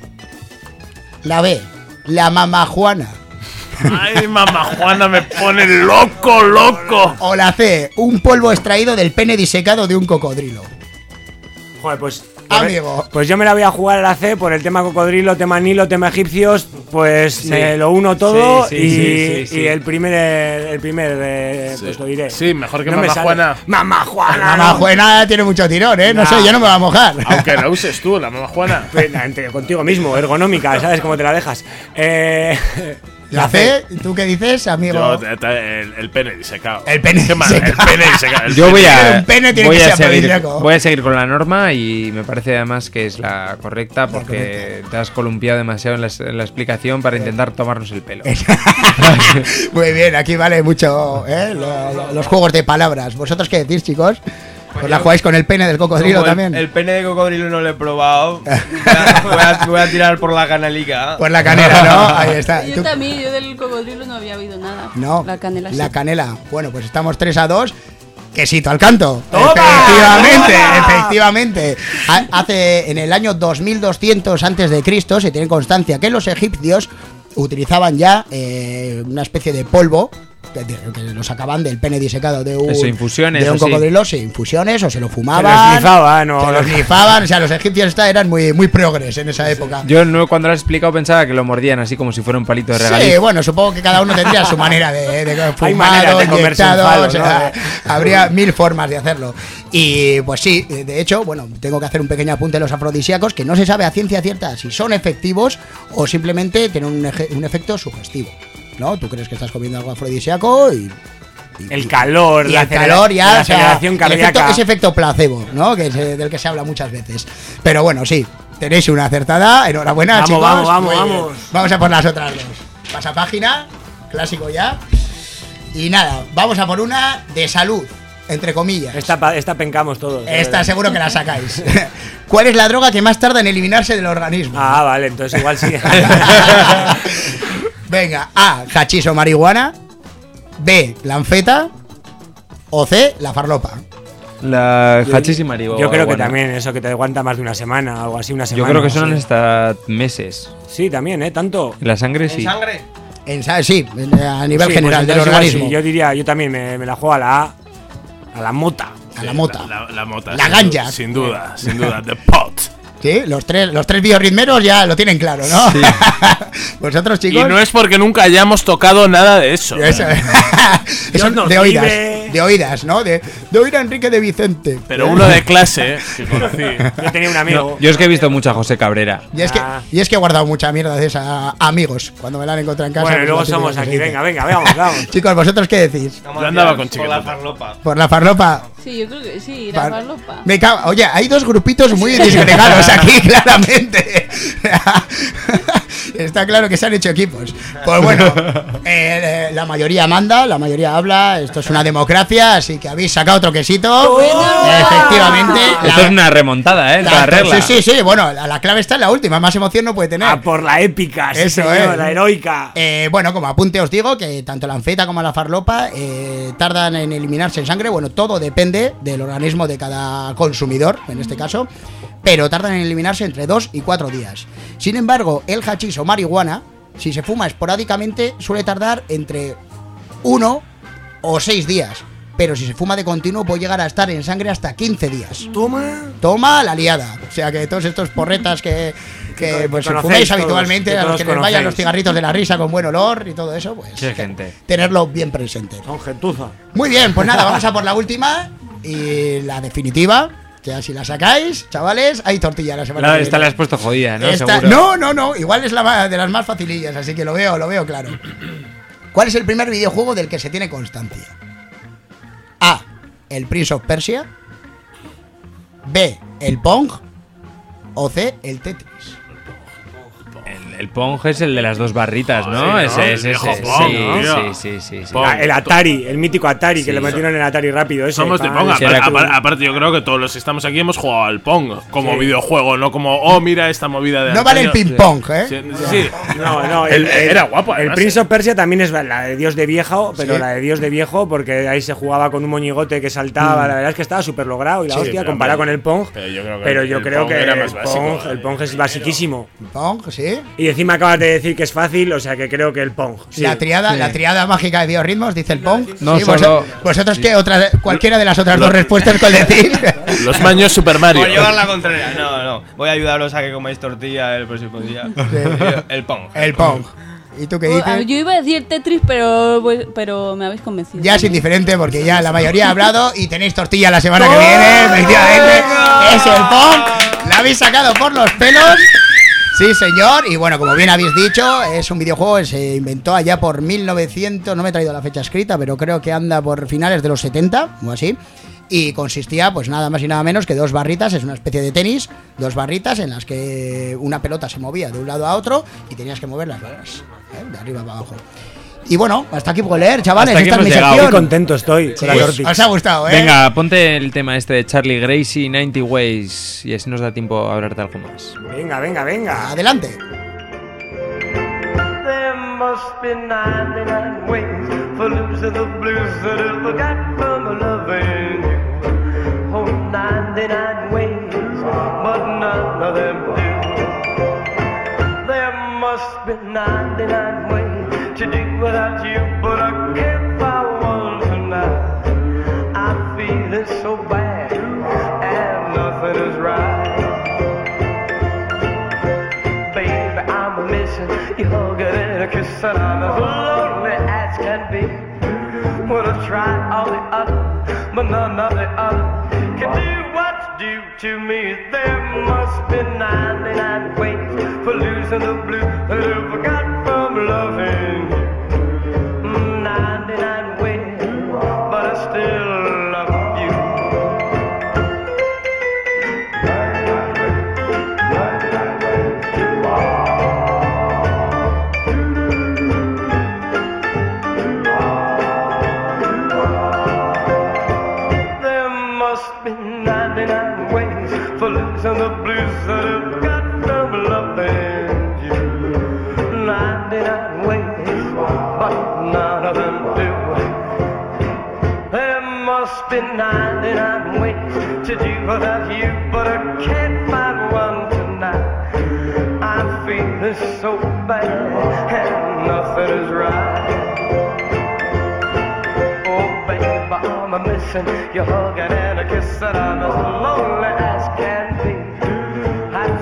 La B, la mamajuana. ¡Ay, mamá Juana, me pone loco, loco! O la C, un polvo extraído del pene disecado de un cocodrilo. Joder, pues. Amigo. Pues yo me la voy a jugar a la C por el tema cocodrilo, tema Nilo, tema egipcios. Pues me lo uno todo Sí, y, sí, sí. y el primer pues lo diré. Sí, mejor que No me mamá sale. Juana. ¡Mamá Juana! La mamajuana tiene mucho tirón, ¿eh? No No. sé, yo no me voy a mojar. Aunque la uses tú, la mamá Juana. Contigo mismo, ergonómica, ¿sabes cómo te la dejas? La C, ¿tú qué dices, amigo? Yo, el pene disecado. El pene ¿Qué más? El disecado. pene disecado. El Yo voy pene. a. Un pene tiene voy que a ser seguir, afrodisíaco. voy a seguir con la norma y me parece además que es la correcta porque te has columpiado demasiado en la explicación para intentar tomarnos el pelo. Muy bien, aquí vale mucho los juegos de palabras. ¿Vosotros qué decís, chicos? ¿Os la jugáis con el pene del cocodrilo Como también? El pene de cocodrilo no lo he probado. voy a tirar por la canalica. Pues la canela, ¿no? Ahí está. Yo ¿Tú? también, yo del cocodrilo no había oído nada. No, La canela sí. La canela. Bueno, pues estamos 3-2. Quesito al canto. ¡Toma! Efectivamente. Hace en el año 2200 antes de Cristo se tiene constancia que los egipcios utilizaban ya una especie de polvo que lo sacaban del pene disecado de un, Eso, infusiones, de un así. cocodrilo, sí, infusiones o se lo fumaban. Se lo snifaban, o- Se lo snifaban, o sea, los egipcios eran muy progres en esa época. Yo no, cuando lo has explicado pensaba que lo mordían así como si fuera un palito de Sí, regaliz. bueno, supongo que cada uno tendría su manera de Hay fumado, maneras de comerse un inyectado, palo, o sea, ¿no? habría 1000 formas de hacerlo. Y pues sí, de hecho, bueno, tengo que hacer un pequeño apunte de los afrodisíacos que no se sabe a ciencia cierta si son efectivos o simplemente tienen un efecto sugestivo, ¿no? Tú crees que estás comiendo algo afrodisíaco y El calor, y la el calor ya, la o sea, aceleración cardíaca. ese efecto placebo, ¿no? Que es del que se habla muchas veces. Pero bueno, sí, tenéis una acertada, enhorabuena, Vamos, chicos. vamos, Muy bien. vamos. Vamos a por las otras dos. Pasa página, clásico ya. Y nada, vamos a por una de salud, entre comillas. Esta pencamos todos. Esta seguro que la sacáis. ¿Cuál es la droga que más tarda en eliminarse del organismo? Ah, vale, entonces igual sí. Venga, A, hachís o marihuana. B, la anfeta. O C, la farlopa. La hachís y marihuana. Yo creo que también eso, que te aguanta más de una semana, algo así, una semana. Yo creo que o son así. hasta meses. Sí, también, Tanto. En la sangre ¿En sí. sangre? Sí, a nivel Sí, general pues del entonces igual organismo. sí, yo diría, yo también me la juego a la A, a la mota. A la mota. La mota. La sin ganja. Sin duda, sin duda. The pot. Sí, los tres biorritmeros ya lo tienen claro, ¿no? Sí. Vosotros, chicos. Y no es porque nunca hayamos tocado nada de eso. Eso, eso nos de oídas, libre. de oídas, ¿no? De oír a Enrique de Vicente. Pero uno de clase, que conocí. Yo tenía un amigo. Yo es que he visto mucho a José Cabrera. Y es que he guardado mucha mierda de esa amigos cuando me la han encontrado en casa. Bueno, pues luego lo típico somos que se aquí. dice. Venga, vamos. Chicos, ¿vosotros qué decís? Yo andaba con Por la chiquitita. farlopa. ¿Por la farlopa? Sí, yo creo que sí, la Far- farlopa. Me cago. Oye, hay dos grupitos muy disgregados aquí, claramente. Está claro que se han hecho equipos. Pues bueno, la mayoría manda, la mayoría habla. Esto es una democracia, así que habéis sacado otro quesito. Efectivamente. Esto es una remontada, ¿eh? La regla. Sí. Bueno, la clave está en la última. Más emoción no puede tener. A por la épica, sí, Eso señor, es. la heroica. Bueno, como apunte os digo que tanto la anfeta como la farlopa tardan en eliminarse en sangre. Bueno, todo depende del organismo de cada consumidor, en este caso, pero tardan en eliminarse entre 2 y 4 días. Sin embargo, el hachís o marihuana, si se fuma esporádicamente, suele tardar entre 1 o 6 días. Pero si se fuma de continuo puede llegar a estar en sangre hasta 15 días. Toma la liada. O sea que todos estos porretas que pues conocéis fuméis todos, habitualmente, que a los todos que les vayan conocéis. los cigarritos de la risa con buen olor y todo eso, pues Qué gente. tenerlo bien presente. Son gentuza. Muy bien, pues nada, vamos a por la última y la definitiva. Que si la sacáis, chavales, hay tortilla la semana que viene. Esta la has puesto jodida, ¿no? Esta- Seguro. no, igual es de las más facilillas, así que lo veo claro. ¿Cuál es el primer videojuego del que se tiene constancia? A. El Prince of Persia. B. El Pong. O C. El Tetris. El Pong es el de las dos barritas, ¿no? Sí, ¿no? Ese, El viejo sí, Pong, ¿no? sí. Pong. El Atari, el mítico Atari, que Sí. le metieron en Atari rápido. Ese, Somos de pa- Pong. Sí, era Aparte, yo creo que todos los que estamos aquí hemos jugado al Pong como Sí. videojuego, no como, oh, mira esta movida de No vale el antaño. ping-pong, ¿eh? Sí. No, Era guapo, El además, Prince of Persia también es la de Dios de viejo, pero Sí. la de Dios de viejo, porque ahí se jugaba con un moñigote que saltaba. La verdad es que estaba súper logrado y la Sí, hostia, pero, comparado hombre, con el Pong. pero yo creo que el que Pong era más básico, el Pong es basiquísimo. Pong, sí. Y encima acabas de decir que es fácil, o sea que creo que el Pong. Sí. La triada mágica de biorritmos, dice el Pong. No Sí, solo- ¿Vosotros qué? Cualquiera de las otras dos respuestas con decir. Los maños Super Mario. Por llevar la contraria. No. Voy a ayudaros a que comáis tortilla el próximo día. El Pong. El Pong. ¿Y tú qué Yo dices? iba a decir Tetris, pero me habéis convencido. Ya es indiferente porque ya la mayoría ha hablado y tenéis tortilla la semana que viene. Efectivamente. Es el Pong. La habéis sacado por los pelos. Sí, señor. Y bueno, como bien habéis dicho, es un videojuego que se inventó allá por 1900. No me he traído la fecha escrita, pero creo que anda por finales de los 70 o así. Y consistía, pues nada más y nada menos que 2 barritas, es una especie de tenis, 2 barritas en las que una pelota se movía de un lado a otro y tenías que mover las barras, de arriba para abajo. Y bueno, hasta aquí puedo leer, chavales, Hasta aquí esta es mi hemos llegado. Muy sección. contento estoy con la Sí, tortilla. os ha gustado, ¿eh? Venga, ponte el tema este de Charlie Gracie, 90 Ways, y así nos da tiempo a hablar de algo más. Venga. Adelante. There must be 99 ways for losing the blues that I got from loving you. Oh, 99 ways, but none of them do. There must be 99 ways to do without you, but I can't find one tonight. I'm feeling so bad, and nothing is right. Baby, I'm missing your hug and a kiss, and I'm as lonely as can be. Well, I tried all the other, but none of the other can do what you do to me. There must be 99 ways for losing the blue that I got from loving you. 99 ways, but I still love you. There must be 99 ways for losing the blues that I've got from loving you. 99 ways, but none of them do. There must be 99 ways to do without you, but I can't find one tonight. I'm feeling so bad, and nothing is right. Oh, baby, I'm missing your hugging and a kiss, and I'm as lonely as can be. I'm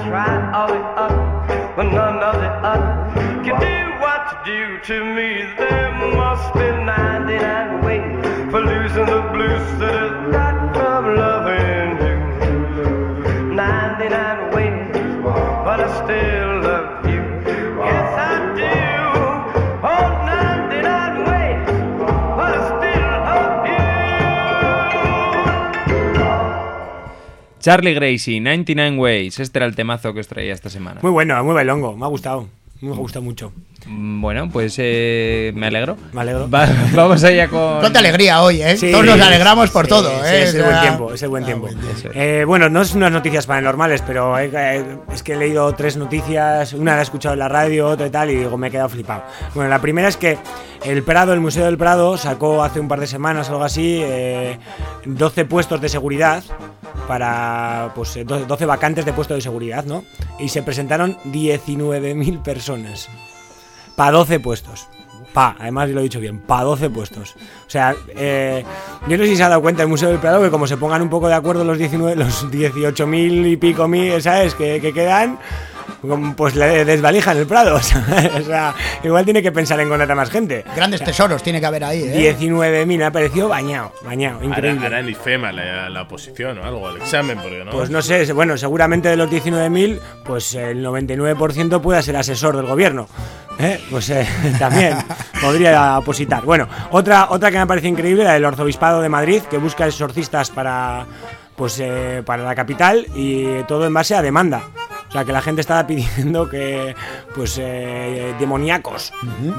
Charlie Gracie, 99 Ways. Este era el temazo que os traía esta semana. Muy bueno, muy bailongo, me ha gustado. Me gusta mucho. Bueno, pues me alegro. Me alegro. Vamos allá con... Cuánta alegría hoy, ¿eh? Sí, Todos nos alegramos por todo, sí, ¿eh? es el O buen sea, tiempo, es el buen tiempo. Eso es. Bueno, no es unas noticias paranormales, pero es que he leído 3 noticias, una la he escuchado en la radio, otra y tal, y digo, me he quedado flipado. Bueno, la primera es que el Museo del Prado sacó hace un par de semanas o algo así 12 puestos de seguridad para, pues, 12 vacantes de puestos de seguridad, ¿no? Y se presentaron 19.000 personas. Para 12 puestos. Además lo he dicho bien, para 12 puestos. O sea, yo no sé si se ha dado cuenta el Museo del Prado que como se pongan un poco de acuerdo los 18.000 y pico mil, ¿sabes? Que quedan, pues le desvalijan el Prado. O sea, igual tiene que pensar en contratar más gente. Grandes tesoros tiene que haber ahí, ¿eh? 19.000, me ha parecido bañado, increíble. Hará en IFEMA la oposición o algo, el examen, porque no. Pues no sé, bueno, seguramente de los 19.000, pues el 99% pueda ser asesor del gobierno. Pues también podría opositar. Bueno, otra que me parece increíble, la del Arzobispado de Madrid, que busca exorcistas para la capital, y todo en base a demanda. O sea, que la gente estaba pidiendo que, pues, demoníacos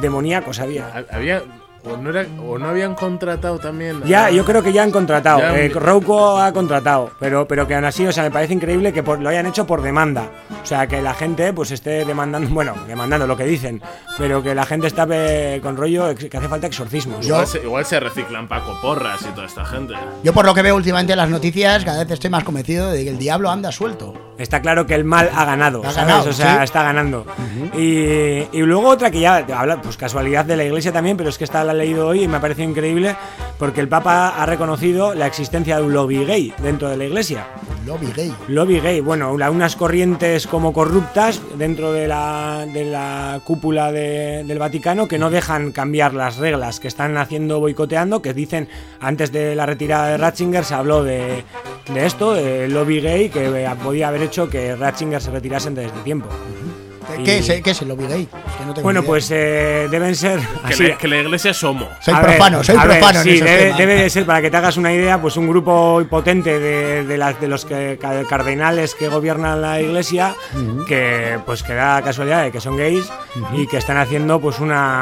había. O no habían contratado también. Ya, yo creo que ya han contratado. Ya Rouco ha contratado, pero que aún así, o sea, me parece increíble que lo hayan hecho por demanda. O sea, que la gente pues esté demandando lo que dicen, pero que la gente está con rollo que hace falta exorcismos. Igual se reciclan Paco Porras y toda esta gente. Yo por lo que veo últimamente en las noticias, cada vez estoy más convencido de que el diablo anda suelto. Está claro que el mal ha ganado, Ha ¿sabes? ganado, O sea, sí. está ganando. Y luego otra que ya habla, pues casualidad de la iglesia también, pero es que esta la he leído hoy y me ha parecido increíble porque el Papa ha reconocido la existencia de un lobby gay dentro de la iglesia. Lobby gay, bueno, unas corrientes como corruptas dentro de la cúpula del Vaticano que no dejan cambiar las reglas, que están boicoteando, que dicen, antes de la retirada de Ratzinger se habló de esto, del lobby gay, que podía haber hecho que Ratzinger se retirase antes de tiempo. ¿Qué es el lobby gay? Es que no tengo Bueno, idea. pues deben ser así. Que la iglesia es homo. Soy A profano ver, en sí, esos temas. debe de ser, para que te hagas una idea, pues un grupo potente de los cardenales que gobiernan la iglesia, que pues que da casualidad de que son gays y que están haciendo pues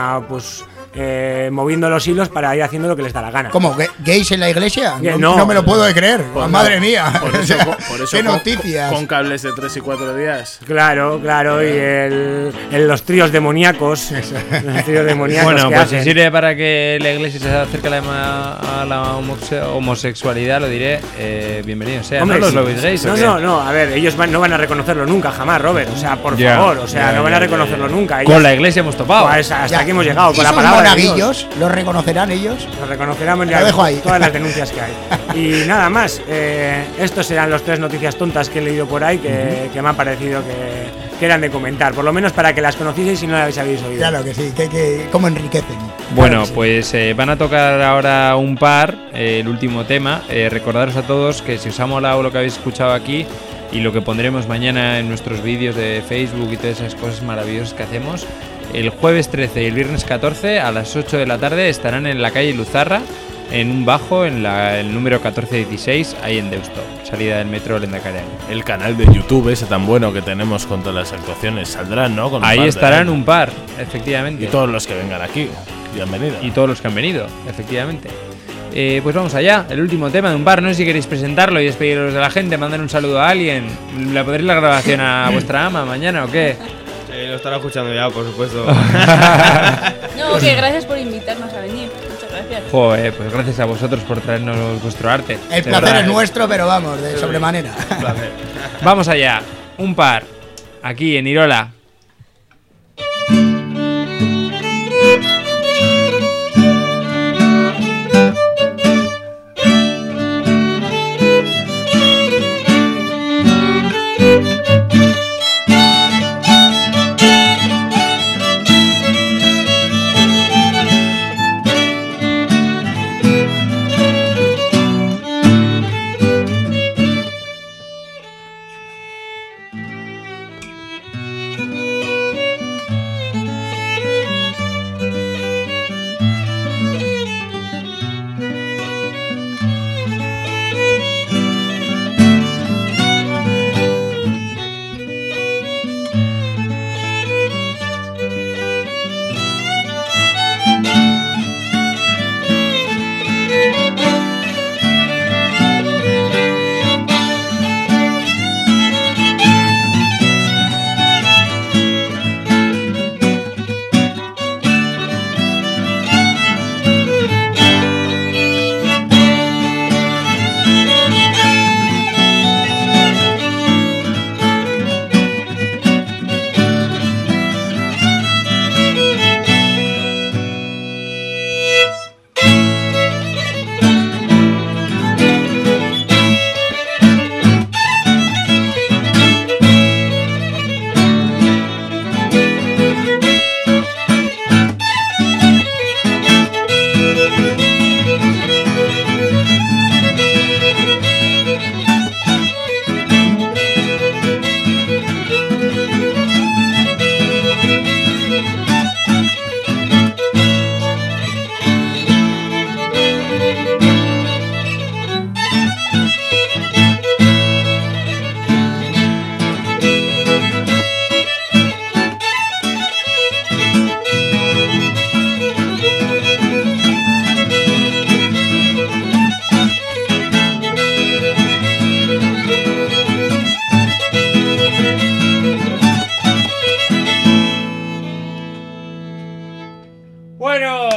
moviendo los hilos para ir haciendo lo que les da la gana. ¿Cómo? ¿Gays en la iglesia? No. No me lo puedo creer. Madre mía. Por O eso, sea, por eso qué noticias. con cables de 3 y 4 días. Claro, y los tríos demoníacos. Los tríos demoníacos Bueno, que pues hacen. si sirve para que la iglesia se acerque a la homosexualidad, lo diré, bienvenido sea. Hombre, ¿No los sí. lobbies gays? ¿o qué? No, a ver, ellos no van a reconocerlo nunca, jamás, Robert. O sea, por Ya, favor, o sea, ya, no van ya, a reconocerlo nunca. Con la iglesia hemos topado. Pues hasta Ya. aquí hemos llegado, ¿Y con la sus palabra de Dios. monaguillos? ¿Los reconocerán ellos? Lo reconocerán Lo dejo ahí. todas las denuncias que hay. Y nada más, estos serán los 3 noticias tontas que he leído por ahí que me han parecido que eran de comentar, por lo menos para que las conocieseis y no las habéis oído. Claro que sí, cómo enriquecen. Bueno, Claro que pues van a tocar ahora un par, el último tema. Recordaros a todos que si os ha molado lo que habéis escuchado aquí y lo que pondremos mañana en nuestros vídeos de Facebook y todas esas cosas maravillosas que hacemos, el jueves 13 y el viernes 14 a las 8 de la tarde estarán en la calle Luzarra, en un bajo, en el número 1416, ahí en Deusto, salida del metro Lehendakariaga. El canal de YouTube ese tan bueno que tenemos con todas las actuaciones saldrán, ¿no? Con un Ahí par de estarán likes. un par, efectivamente. Y todos los que vengan aquí. Bienvenidos. Y todos los que han venido, efectivamente. Pues vamos allá, el último tema de un par. No sé si queréis presentarlo y despediros de la gente, mandar un saludo a alguien. ¿Le podréis la grabación a vuestra ama mañana o qué? Lo estará escuchando ya, por supuesto. No, que gracias por invitarnos a venir. Muchas gracias. Joder, pues gracias a vosotros por traernos vuestro arte. El De placer verdad, es nuestro, pero vamos, de sobremanera. Un placer. Vamos allá, un par, aquí en Irola.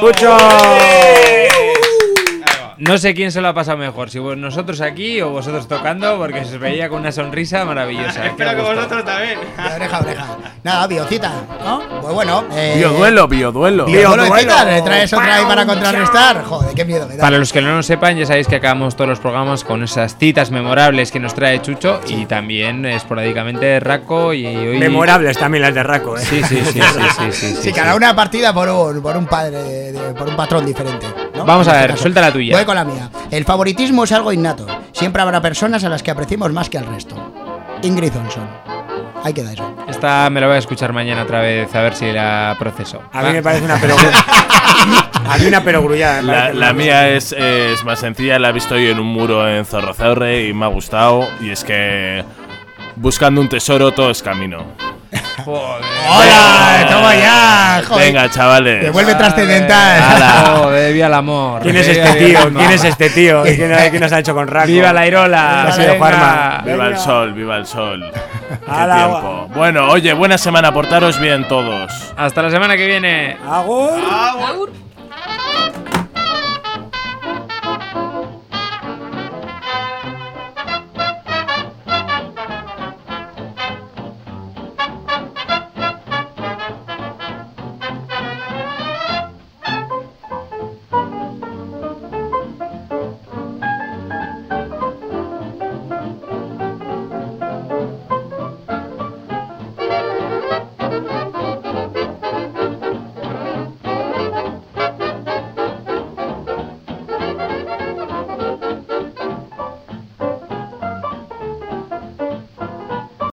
¡Mucho! No sé quién se lo ha pasado mejor, si nosotros aquí o vosotros tocando, porque se os veía con una sonrisa maravillosa. Espero que vosotros también. De oreja a oreja. Nada, biocita, ¿no? Pues bueno. Bioduelo. Bioduelo de citas, ¿le traes otra ahí para contrarrestar? Joder, qué miedo me da. Para los que no lo sepan, ya sabéis que acabamos todos los programas con esas citas memorables que nos trae Chucho y también esporádicamente Raco y hoy... Memorables también las de Raco, ¿eh? Sí, cada una partida por un padre, por un patrón diferente, ¿no? Vamos a ver, suelta la tuya. Voy con la mía. El favoritismo es algo innato. Siempre habrá personas a las que apreciemos más que al resto. Ingrid Olson. Ahí queda eso. Esta me la voy a escuchar mañana otra vez, a ver si la proceso. A mí me parece una perogrullada. A mí una perogrullada. La mía es más sencilla, la he visto hoy en un muro en Zorrozaurre y me ha gustado. Y es que buscando un tesoro todo es camino. Joder. ¡Hola! ¡Toma ya! Joder. Venga, chavales. Devuelve trascendental. Joder, viva el amor. ¿Quién es este tío? ¿Quién es este tío? ¿Quién nos ha hecho con Raco? ¡Viva la Irola! Ha sido Juanma. Viva el sol, viva el sol. Qué Ala, tiempo. Bueno, oye, buena semana, portaros bien todos. Hasta la semana que viene. ¡Agur! Agur.